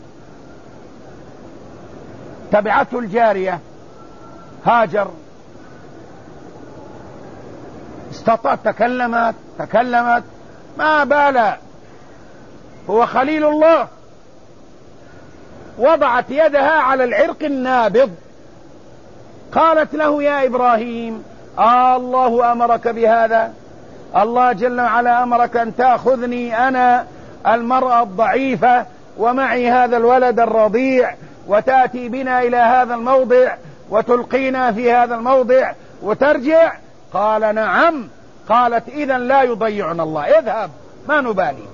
تبعته الجارية هاجر، استطاعت تكلمت تكلمت ما بالا، هو خليل الله. وضعت يدها على العرق النابض، قالت له يا إبراهيم آه الله أمرك بهذا؟ الله جل وعلا أمرك أن تأخذني أنا المرأة الضعيفة ومعي هذا الولد الرضيع وتأتي بنا إلى هذا الموضع وتلقينا في هذا الموضع وترجع؟ قال نعم. قالت إذن لا يضيعنا الله، اذهب ما نبالي.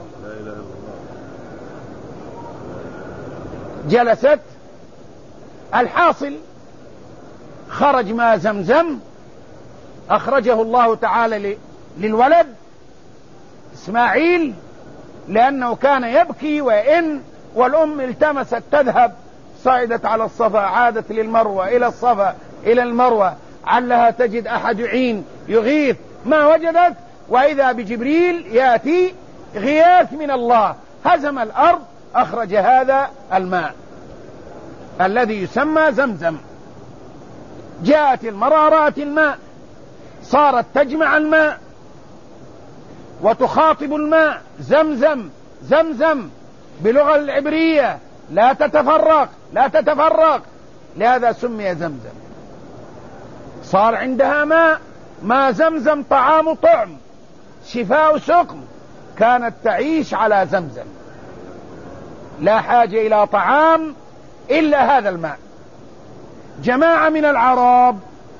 جلست. الحاصل خرج ماء زمزم، أخرجه الله تعالى للولد إسماعيل لأنه كان يبكي وإن، والأم التمست تذهب، صعدت على الصفا عادت للمروة إلى الصفا إلى المروة علها تجد أحد يعين يغيث، ما وجدت، وإذا بجبريل يأتي غياث من الله، هزم الأرض، أخرج هذا الماء الذي يسمى زمزم. جاءت المرأة رأت الماء، صارت تجمع الماء وتخاطب الماء زمزم زمزم بلغة العبرية، لا تتفرق لا تتفرق، لهذا سمي زمزم. صار عندها ماء، ما زمزم طعام طعم شفاء سقم، كانت تعيش على زمزم، لا حاجة إلى طعام إلا هذا الماء. جماعة من العرب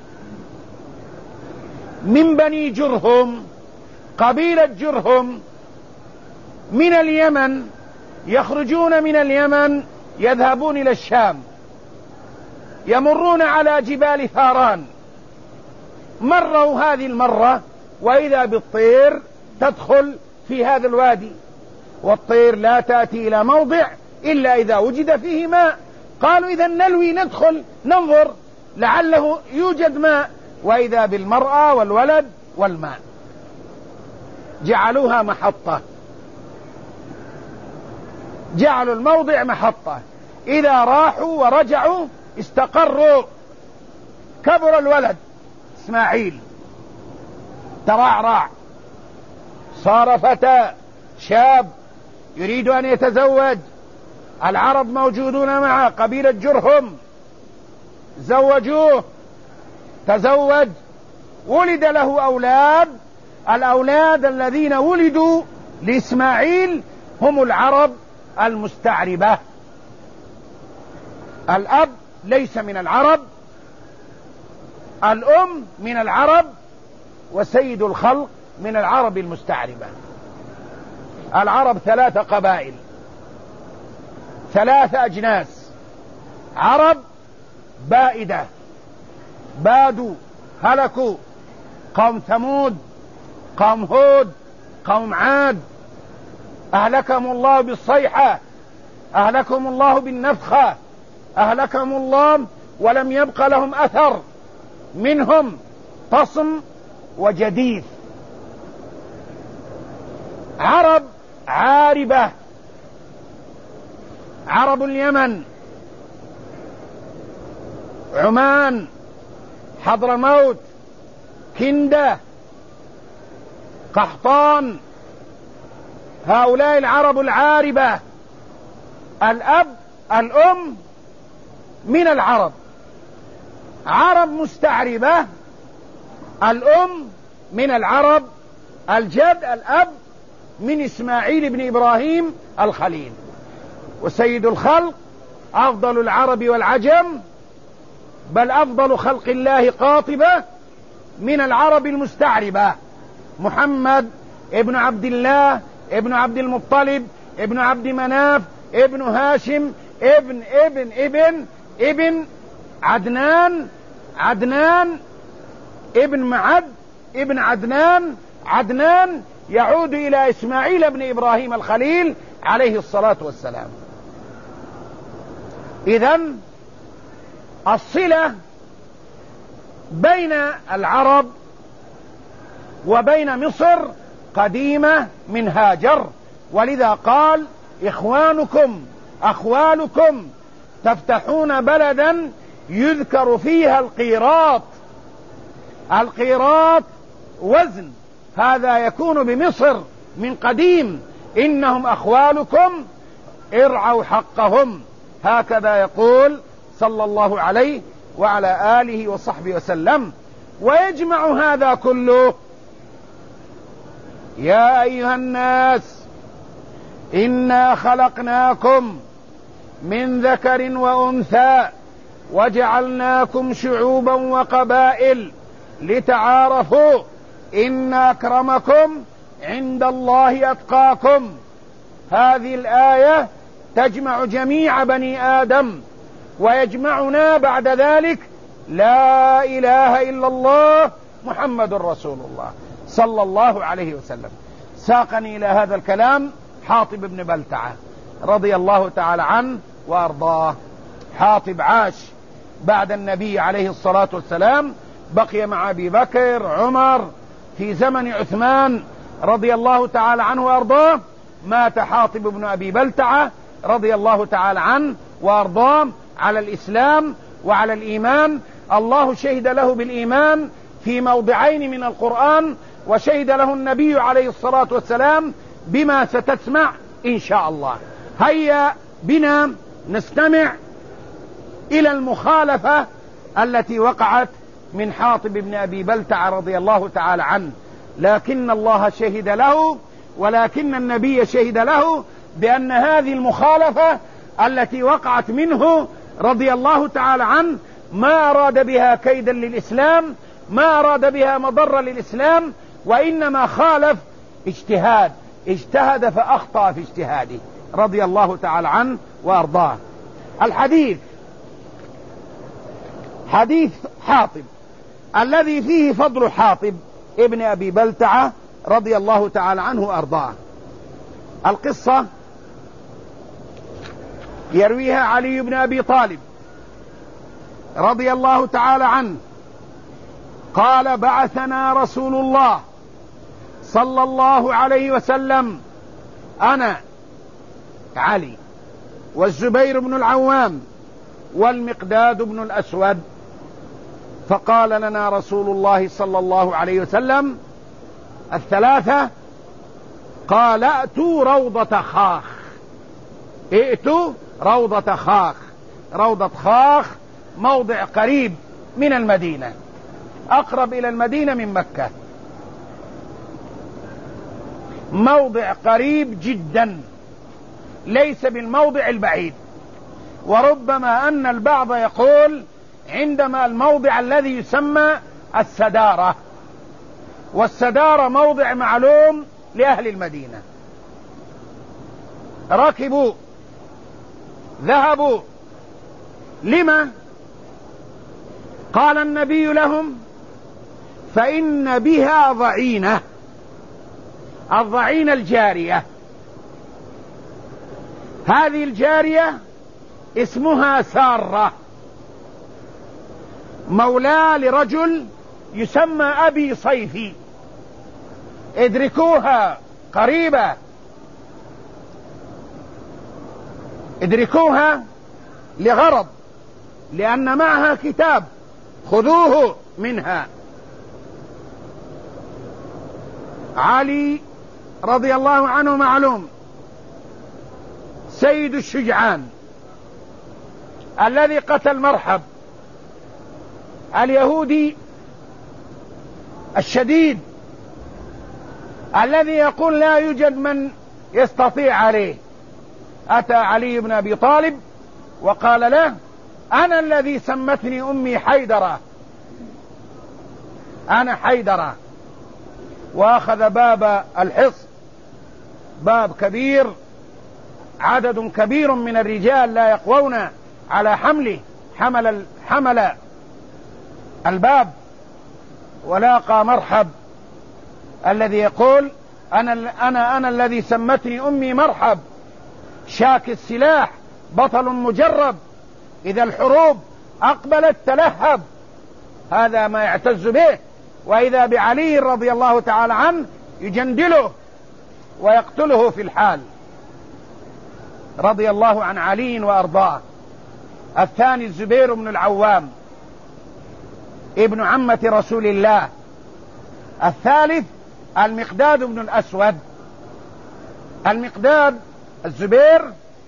من بني جرهم، قبيلة جرهم من اليمن، يخرجون من اليمن يذهبون إلى الشام، يمرون على جبال فاران. مروا هذه المرة وإذا بالطير تدخل في هذا الوادي، والطير لا تأتي إلى موضع إلا إذا وجد فيه ماء. قالوا إذا نلوي ندخل ننظر لعله يوجد ماء، وإذا بالمرأة والولد والماء. جعلوها محطة، جعلوا الموضع محطة، إذا راحوا ورجعوا استقروا. كبر الولد إسماعيل، ترعرع، صار فتى شاب يريد أن يتزوج. العرب موجودون معه، قبيلة جرهم، زوجوه، تزوج، ولد له أولاد. الأولاد الذين ولدوا لإسماعيل هم العرب المستعربة. الأب ليس من العرب، الأم من العرب، وسيد الخلق من العرب المستعربة. العرب ثلاث قبائل، ثلاث أجناس: عرب بائدة، بادوا هلكوا، قوم ثمود، قوم هود، قوم عاد، أهلكهم الله بالصيحة، أهلكهم الله بالنفخة، أهلكهم الله ولم يبق لهم أثر، منهم طصم وجديث. عرب عاربة، عرب اليمن، عمان، حضرموت، كندة، قحطان، هؤلاء العرب العاربة. الأب الأم من العرب. عرب مستعربة، الأم من العرب، الجد الأب من إسماعيل بن إبراهيم الخليل. وسيد الخلق أفضل العرب والعجم، بل أفضل خلق الله قاطبة من العرب المستعربة، محمد ابن عبد الله ابن عبد المطلب ابن عبد مناف ابن هاشم ابن ابن ابن ابن عدنان، عدنان ابن معد ابن عدنان، عدنان يعود إلى إسماعيل بن إبراهيم الخليل عليه الصلاة والسلام. إذن الصلة بين العرب وبين مصر قديمة من هاجر، ولذا قال: إخوانكم أخوالكم تفتحون بلدا يذكر فيها القيراط. القيراط وزن، هذا يكون بمصر من قديم. إنهم أخوالكم ارعوا حقهم، هكذا يقول صلى الله عليه وعلى آله وصحبه وسلم. ويجمع هذا كله: يا أيها الناس إنا خلقناكم من ذكر وأنثى وجعلناكم شعوبا وقبائل لتعارفوا إن أكرمكم عند الله أتقاكم. هذه الآية تجمع جميع بني آدم، ويجمعنا بعد ذلك لا إله إلا الله محمد رسول الله صلى الله عليه وسلم. ساقني إلى هذا الكلام حاطب بن بلتعة رضي الله تعالى عنه وأرضاه. حاطب عاش بعد النبي عليه الصلاة والسلام، بقي مع أبي بكر عمر في زمن عثمان رضي الله تعالى عنه وأرضاه. مات حاطب بن أبي بلتعة رضي الله تعالى عنه وأرضاه على الإسلام وعلى الإيمان. الله شهد له بالإيمان في موضعين من القرآن، وشهد له النبي عليه الصلاة والسلام بما ستسمع إن شاء الله. هيا بنا نستمع إلى المخالفة التي وقعت من حاطب بن أبي بلتعة رضي الله تعالى عنه. لكن الله شهد له، ولكن النبي شهد له بأن هذه المخالفة التي وقعت منه رضي الله تعالى عنه ما أراد بها كيدا للإسلام، ما أراد بها مضرة للإسلام، وإنما خالف اجتهاد، اجتهد فأخطأ في اجتهاده رضي الله تعالى عنه وأرضاه. الحديث حديث حاطب الذي فيه فضل حاطب ابن أبي بلتعة رضي الله تعالى عنه وأرضاه. القصة يرويها علي بن أبي طالب رضي الله تعالى عنه قال: بعثنا رسول الله صلى الله عليه وسلم، أنا علي والزبير بن العوام والمقداد بن الأسود. فقال لنا رسول الله صلى الله عليه وسلم الثلاثة، قال ائتوا روضة خاخ، ائتوا روضة خاخ. روضة خاخ موضع قريب من المدينة، أقرب إلى المدينة من مكة، موضع قريب جدا ليس بالموضع البعيد. وربما أن البعض يقول عندما الموضع الذي يسمى السدارة، والسدارة موضع معلوم لأهل المدينة. ركبوا ذهبوا، لما؟ قال النبي لهم فإن بها ضعينة. الضعينة الجارية، هذه الجارية اسمها سارة، مولى لرجل يسمى أبي صيفي. ادركوها قريبة، ادركوها لغرض، لأن معها كتاب، خذوه منها. علي رضي الله عنه معلوم سيد الشجعان الذي قتل مرحب اليهودي الشديد، الذي يقول لا يوجد من يستطيع عليه. أتى علي بن أبي طالب وقال له أنا الذي سمتني أمي حيدرة، أنا حيدرة. وأخذ باب الحصن، باب كبير، عدد كبير من الرجال لا يقوون على حمله، حمل حمل الباب، ولاقى مرحب الذي يقول أنا أنا أنا الذي سمتني أمي مرحب، شاك السلاح، بطل مجرب، إذا الحروب أقبلت تلهب. هذا ما يعتز به. وإذا بعلي رضي الله تعالى عنه يجندله ويقتله في الحال، رضي الله عن علي وأرضاه. الثاني الزبير بن العوام ابن عمة رسول الله. الثالث المقداد بن الأسود. المقداد الزبير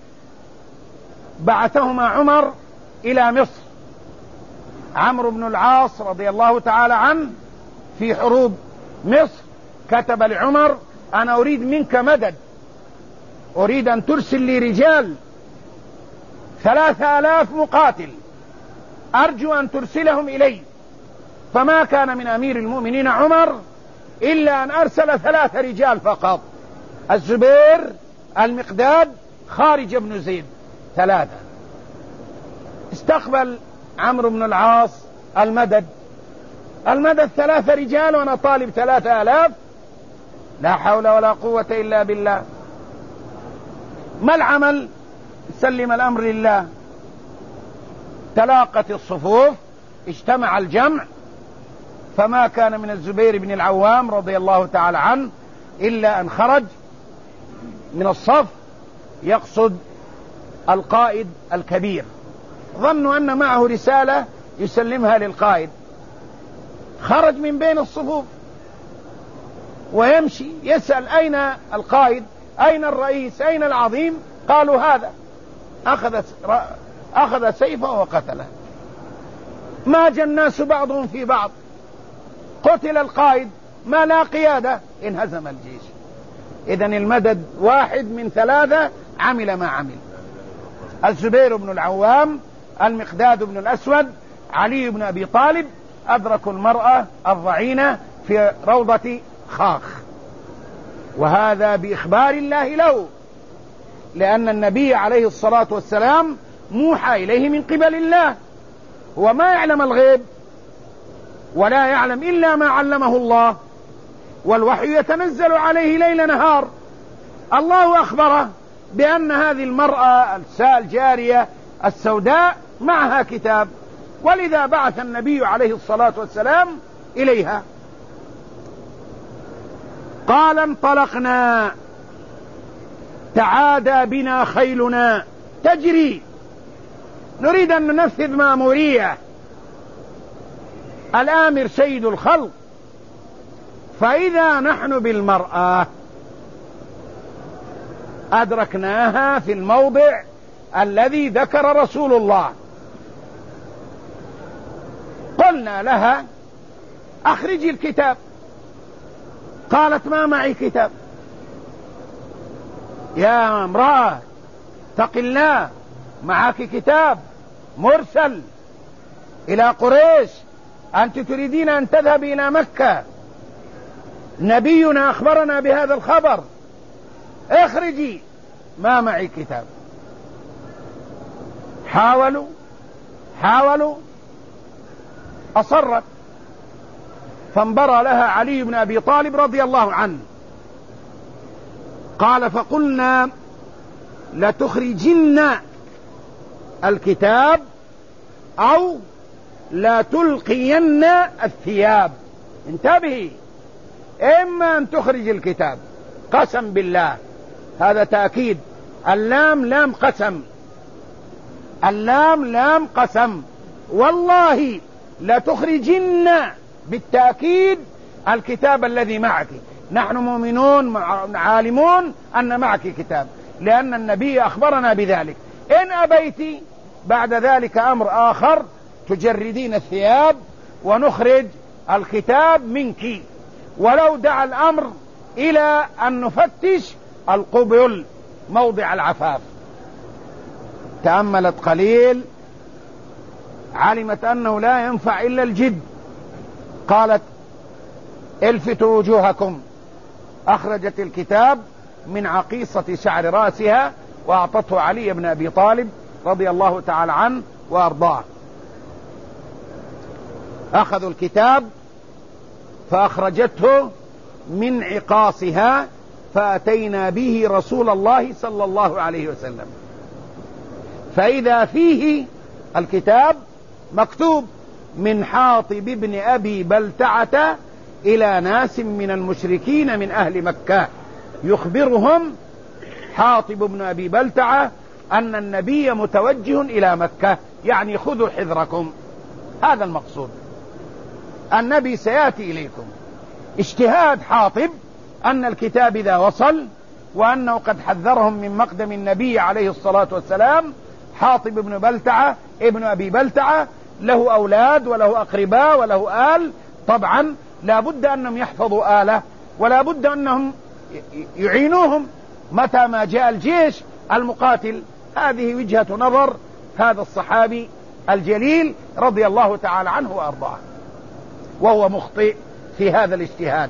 بعثهما عمر إلى مصر، عمرو بن العاص رضي الله تعالى عنه في حروب مصر كتب لعمر أنا أريد منك مدد، أريد أن ترسل لي رجال ثلاثة آلاف مقاتل، أرجو أن ترسلهم إلي. فما كان من أمير المؤمنين عمر إلا أن أرسل ثلاثة رجال فقط، الزبير، المقداد، خارج بن زيد، ثلاثة. استقبل عمرو بن العاص المدد، المدد ثلاثة رجال وأنا طالب ثلاثة آلاف، لا حول ولا قوة إلا بالله. ما العمل؟ سلم الأمر لله. تلاقت الصفوف، اجتمع الجمع، فما كان من الزبير بن العوام رضي الله تعالى عنه إلا أن خرج من الصف يقصد القائد الكبير، ظنوا أن معه رسالة يسلمها للقائد. خرج من بين الصفوف ويمشي يسأل أين القائد، أين الرئيس، أين العظيم؟ قالوا هذا. أخذ أخذ سيفه وقتله. ماج الناس بعضهم في بعض، قتل القائد، ما لا قيادة، انهزم الجيش. إذن المدد واحد من ثلاثة عمل ما عمل: الزبير بن العوام، المقداد بن الأسود، علي بن أبي طالب، أدركوا المرأة الضعينة في روضة خاخ. وهذا بإخبار الله له، لأن النبي عليه الصلاة والسلام موحى إليه من قبل الله، هو ما يعلم الغيب ولا يعلم إلا ما علمه الله، والوحي يتنزل عليه ليل نهار. الله أخبره بأن هذه المرأة الجارية السوداء معها كتاب، ولذا بعث النبي عليه الصلاة والسلام إليها. قال انطلقنا، تعادى بنا خيلنا تجري، نريد أن ننفذ مأمورية، الآمر سيد الخلق. فإذا نحن بالمرأة أدركناها في الموضع الذي ذكر رسول الله، قلنا لها أخرجي الكتاب، قالت ما معي كتاب. يا امرأة اتق الله، معك كتاب مرسل إلى قريش، أنت تريدين أن تذهب إلى مكة، نبينا أخبرنا بهذا الخبر، اخرجي. ما معي كتاب. حاولوا حاولوا أصرت، فانبرى لها علي بن أبي طالب رضي الله عنه، قال فقلنا لتخرجن الكتاب أو لا تلقين الثياب. انتبهي، إما أن تخرج الكتاب، قسم بالله، هذا تأكيد، اللام لام قسم، اللام لام قسم، والله لتخرجن بالتأكيد الكتاب الذي معك، نحن مؤمنون عالمون أن معك كتاب، لأن النبي أخبرنا بذلك. إن أبيت بعد ذلك أمر آخر، تجردين الثياب ونخرج الكتاب منك، ولو دعا الأمر إلى أن نفتش القبل موضع العفاف. تأملت قليل، علمت أنه لا ينفع إلا الجد، قالت الفتوا وجوهكم، أخرجت الكتاب من عقيصة شعر رأسها وأعطته علي بن أبي طالب رضي الله تعالى عنه وأرضاه. أخذوا الكتاب فأخرجته من عقاصها، فأتينا به رسول الله صلى الله عليه وسلم، فإذا فيه الكتاب مكتوب من حاطب بن أبي بلتعة إلى ناس من المشركين من أهل مكة، يخبرهم حاطب بن أبي بلتعة أن النبي متوجه إلى مكة، يعني خذوا حذركم، هذا المقصود، النبي سيأتي إليكم. اجتهاد حاطب أن الكتاب إذا وصل، وأنه قد حذرهم من مقدم النبي عليه الصلاة والسلام. حاطب بن بلتعة ابن أبي بلتعة له أولاد وله أقرباء وله آل، طبعا لا بد أنهم يحفظوا آله، ولا بد أنهم يعينوهم متى ما جاء الجيش المقاتل. هذه وجهة نظر هذا الصحابي الجليل رضي الله تعالى عنه وأرضاه، وهو مخطئ في هذا الاجتهاد.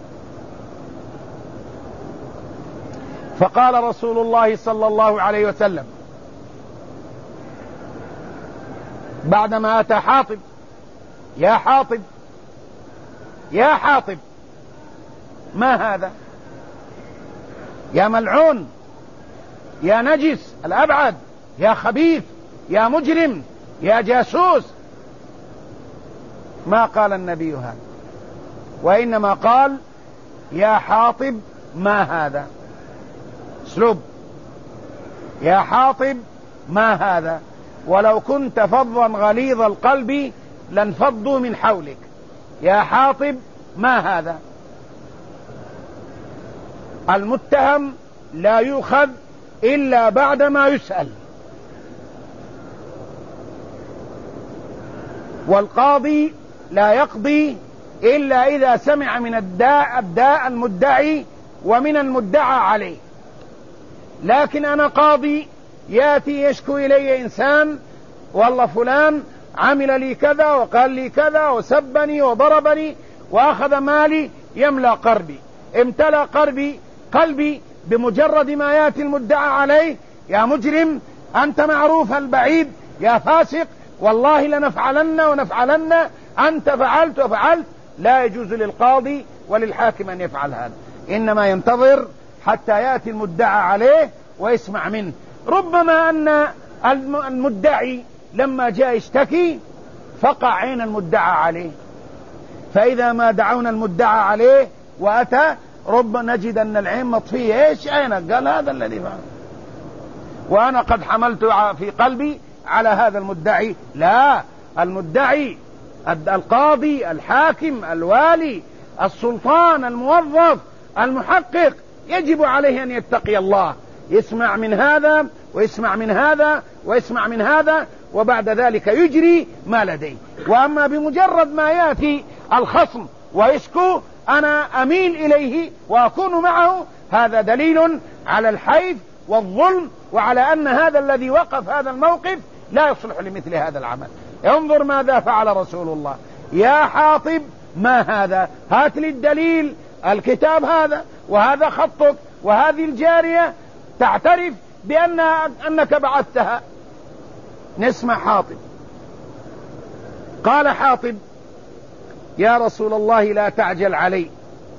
فقال رسول الله صلى الله عليه وسلم بعدما أتى حاطب: يا حاطب يا حاطب ما هذا؟ يا ملعون، يا نجس الأبعد، يا خبيث، يا مجرم، يا جاسوس. ما قال النبي هذا، وإنما قال: يا حاطب ما هذا، اسلوب، يا حاطب ما هذا، ولو كنت فظا غليظ القلب لانفضوا من حولك. يا حاطب ما هذا. المتهم لا يؤخذ إلا بعدما يسأل، والقاضي لا يقضي إلا إذا سمع من الداء الداء المدعي ومن المدعى عليه. لكن أنا قاضي يأتي يشكو إلي إنسان: والله فلان عمل لي كذا وقال لي كذا وسبني وضربني وأخذ مالي، يملأ قربي، امتلأ قربي قلبي بمجرد ما يأتي المدعى عليه: يا مجرم، أنت معروف البعيد، يا فاسق، والله لنفعلن ونفعلن، أنت فعلت وفعلت. لا يجوز للقاضي وللحاكم أن يفعل هذا، إنما ينتظر حتى يأتي المدعى عليه ويسمع منه. ربما أن المدعي لما جاء يشتكي فقع عين المدعى عليه، فإذا ما دعونا المدعى عليه وأتى رب نجد أن العين مطفية. إيش عينك؟ قال: هذا الذي فعل. وأنا قد حملت في قلبي على هذا المدعي. لا، المدعي القاضي الحاكم الوالي السلطان الموظف المحقق يجب عليه أن يتقي الله، يسمع من هذا ويسمع من هذا ويسمع من هذا، وبعد ذلك يجري ما لديه. وأما بمجرد ما يأتي الخصم ويشكو أنا أميل إليه وأكون معه، هذا دليل على الحيف والظلم، وعلى أن هذا الذي وقف هذا الموقف لا يصلح لمثل هذا العمل. انظر ماذا فعل رسول الله. يا حاطب ما هذا؟ هات لي الدليل، الكتاب هذا وهذا خطك وهذه الجارية تعترف بأن أنك بعثتها. نسمع حاطب. قال حاطب: يا رسول الله لا تعجل علي،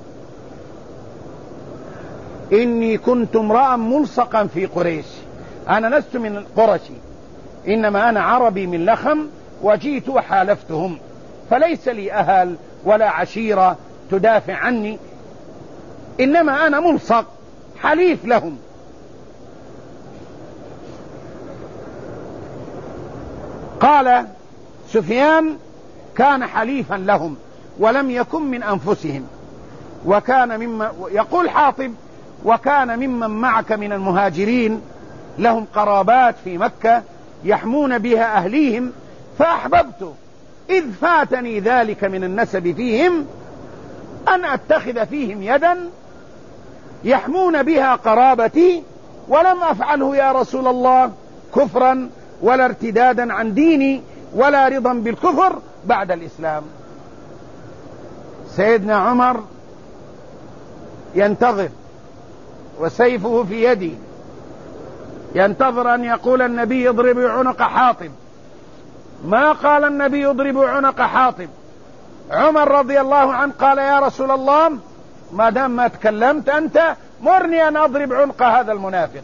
إني كنت امرأ ملصقا في قريش، أنا لست من القرشي، إنما أنا عربي من لخم وجيت وحالفتهم، فليس لي أهل ولا عشيرة تدافع عني، إنما أنا ملصق حليف لهم. قال سفيان: كان حليفا لهم ولم يكن من أنفسهم، وكان مما يقول حاطب: وكان ممن معك من المهاجرين لهم قرابات في مكة يحمون بها أهليهم، فأحببت إذ فاتني ذلك من النسب فيهم أن أتخذ فيهم يدا يحمون بها قرابتي، ولم أفعله يا رسول الله كفرا ولا ارتدادا عن ديني ولا رضا بالكفر بعد الإسلام. سيدنا عمر ينتظر وسيفه في يدي، ينتظر أن يقول النبي: اضرب عنق حاطب. ما قال النبي: اضرب عنق حاطب. عمر رضي الله عنه قال: يا رسول الله، ما دام ما تكلمت أنت، مرني أن أضرب عنق هذا المنافق،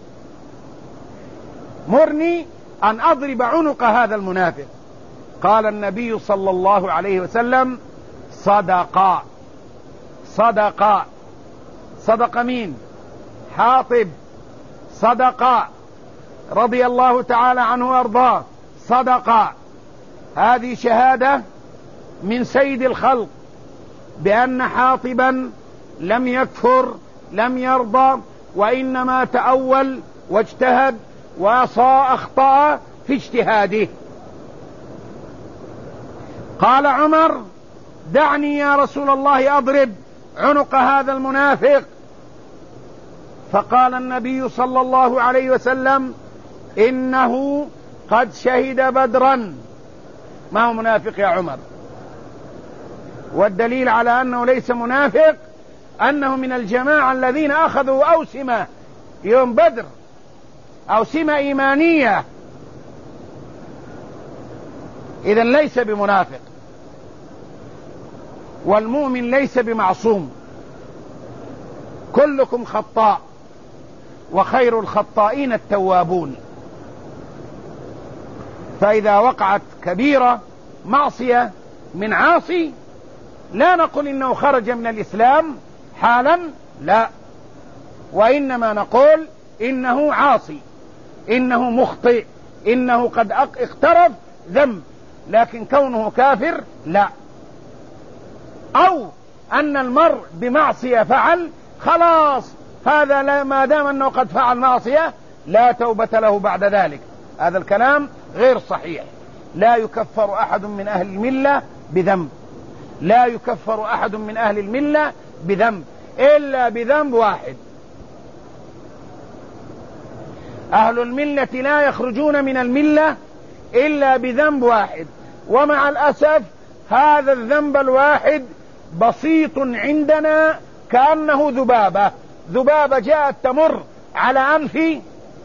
مرني أن أضرب عنق هذا المنافق. قال النبي صلى الله عليه وسلم: صدقا صدقا. صدق مين؟ حاطب. صدقا رضي الله تعالى عنه وارضاه. صدقا. هذه شهادة من سيد الخلق بأن حاطبا لم يكفر، لم يرضى، وإنما تأول واجتهد وأصاء أخطأ في اجتهاده. قال عمر: دعني يا رسول الله أضرب عنق هذا المنافق. فقال النبي صلى الله عليه وسلم: إنه قد شهد بدرا. ما هو منافق يا عمر؟ والدليل على أنه ليس منافق أنه من الجماعة الذين أخذوا أوسمة يوم بدر، أوسمة إيمانية، إذن ليس بمنافق. والمؤمن ليس بمعصوم، كلكم خطاء وخير الخطائين التوابون. فإذا وقعت كبيرة معصية من عاصي لا نقول إنه خرج من الإسلام حالا، لا، وإنما نقول إنه عاصي، إنه مخطئ، إنه قد اقترف ذنب، لكن كونه كافر لا. أو أن المرء بمعصية فعل، خلاص هذا لا، ما دام أنه قد فعل معصية لا توبة له بعد ذلك. هذا الكلام غير صحيح. لا يكفر أحد من أهل الملة بذنب، لا يكفر أحد من أهل الملة بذنب إلا بذنب واحد. أهل الملة لا يخرجون من الملة إلا بذنب واحد، ومع الأسف هذا الذنب الواحد بسيط عندنا كأنه ذبابة، ذبابة جاءت تمر على أنفي،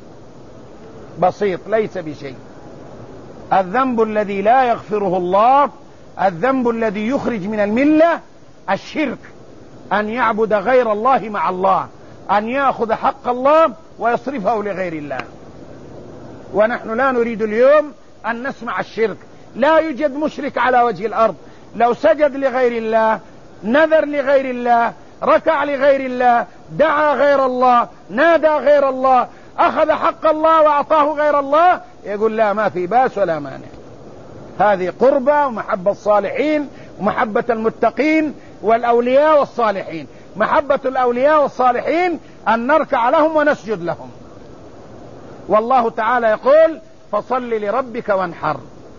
بسيط ليس بشيء. الذنب الذي لا يغفره الله، الذنب الذي يخرج من الملة، الشرك، أن يعبد غير الله مع الله، أن يأخذ حق الله ويصرفه لغير الله. ونحن لا نريد اليوم أن نسمع الشرك. لا يوجد مشرك على وجه الأرض لو سجد لغير الله، نذر لغير الله، ركع لغير الله، دعا غير الله، نادى غير الله، أخذ حق الله وأعطاه غير الله، يقول لا، ما في باس ولا مانع. هذه قربة ومحبة الصالحين ومحبة المتقين والأولياء والصالحين. محبة الأولياء والصالحين أن نركع لهم ونسجد لهم. والله تعالى يقول فصل لربك وانحر.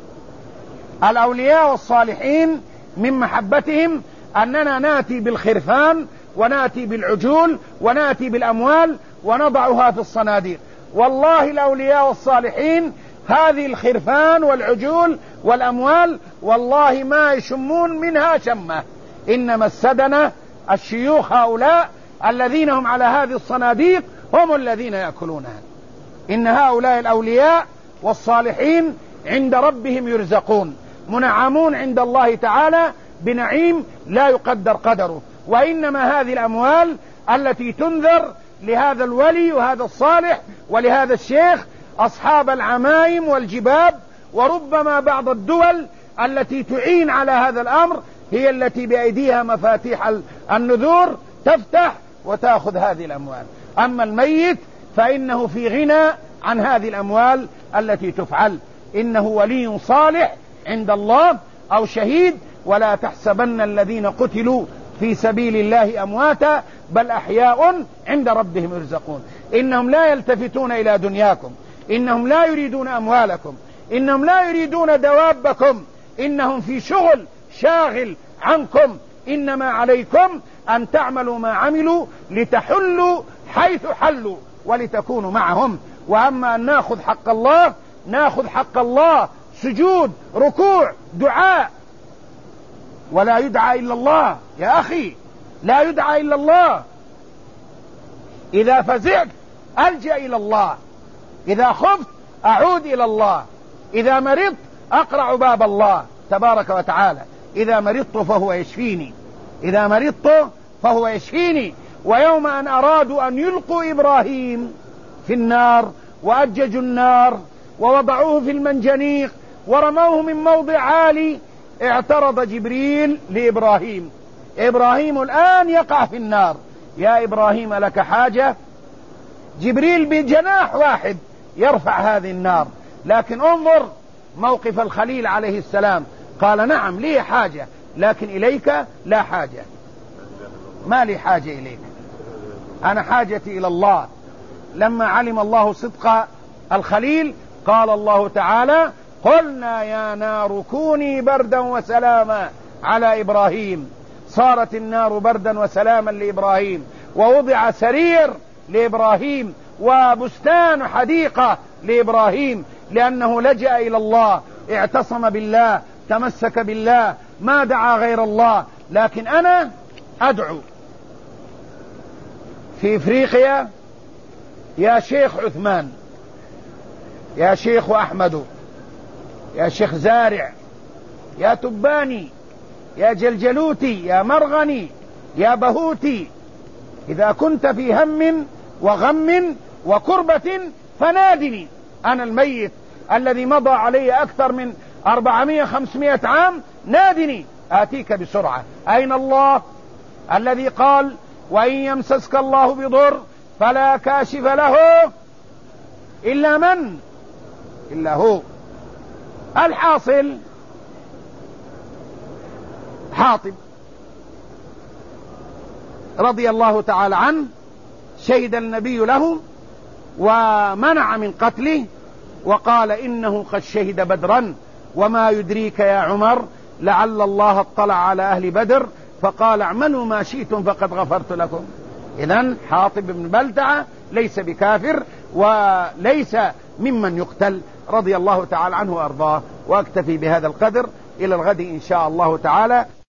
الأولياء والصالحين من محبتهم أننا نأتي بالخرفان ونأتي بالعجول ونأتي بالأموال ونضعها في الصناديق. والله الأولياء والصالحين هذه الخرفان والعجول والأموال والله ما يشمون منها شمة، إنما السدنة الشيوخ هؤلاء الذين هم على هذه الصناديق هم الذين يأكلونها. إن هؤلاء الأولياء والصالحين عند ربهم يرزقون، منعمون عند الله تعالى بنعيم لا يقدر قدره. وإنما هذه الأموال التي تنذر لهذا الولي وهذا الصالح ولهذا الشيخ أصحاب العمايم والجباب، وربما بعض الدول التي تعين على هذا الأمر هي التي بأيديها مفاتيح النذور، تفتح وتأخذ هذه الأموال. أما الميت فإنه في غنى عن هذه الأموال التي تفعل. إنه ولي صالح عند الله أو شهيد. ولا تحسبن الذين قتلوا في سبيل الله أمواتا بل أحياء عند ربهم يرزقون. إنهم لا يلتفتون إلى دنياكم، إنهم لا يريدون أموالكم، إنهم لا يريدون دوابكم، إنهم في شغل شاغل عنكم. إنما عليكم أن تعملوا ما عملوا لتحلوا حيث حلوا ولتكونوا معهم. وأما أن نأخذ حق الله، نأخذ حق الله سجود ركوع دعاء، ولا يدعى إلا الله. يا أخي لا يدعى إلا الله. إذا فزعت ألجأ إلى الله، إذا خفت أعود إلى الله، إذا مرضت أقرع باب الله تبارك وتعالى. إذا مرضت فهو يشفيني، إذا مرضت فهو يشفيني. ويوم أن أرادوا أن يلقوا إبراهيم في النار وأججوا النار ووضعوه في المنجنيق ورموه من موضع عالي، اعترض جبريل لإبراهيم. إبراهيم الآن يقع في النار، يا إبراهيم لك حاجة؟ جبريل بجناح واحد يرفع هذه النار. لكن انظر موقف الخليل عليه السلام، قال نعم لي حاجة لكن إليك لا حاجة. ما لي حاجة إليك، أنا حاجتي إلى الله. لما علم الله صدق الخليل قال الله تعالى قلنا يا نار كوني بردا وسلاما على إبراهيم. صارت النار بردا وسلاما لإبراهيم، ووضع سرير لإبراهيم وبستان حديقة لإبراهيم، لأنه لجأ إلى الله، اعتصم بالله، تمسك بالله، ما دعا غير الله. لكن أنا أدعو في إفريقيا يا شيخ عثمان، يا شيخ أحمد، يا شيخ زارع، يا تباني، يا جلجلوتي، يا مرغني، يا بهوتي، إذا كنت في هم وغم وكربة فنادني. أنا الميت الذي مضى علي أكثر من أربعمائة خمسمائة عام، نادني آتيك بسرعة. أين الله الذي قال وإن يمسسك الله بضر فلا كاشف له إلا من إلا هو. الحاصل حاطب رضي الله تعالى عنه شهد النبي له ومنع من قتله، وقال إنه قد شهد بدرا وما يدريك يا عمر لعل الله اطلع على أهل بدر فقال اعملوا ما شئتم فقد غفرت لكم. إذن حاطب بن بلتعة ليس بكافر وليس ممن يقتل رضي الله تعالى عنه وأرضاه. وأكتفي بهذا القدر، إلى الغد إن شاء الله تعالى.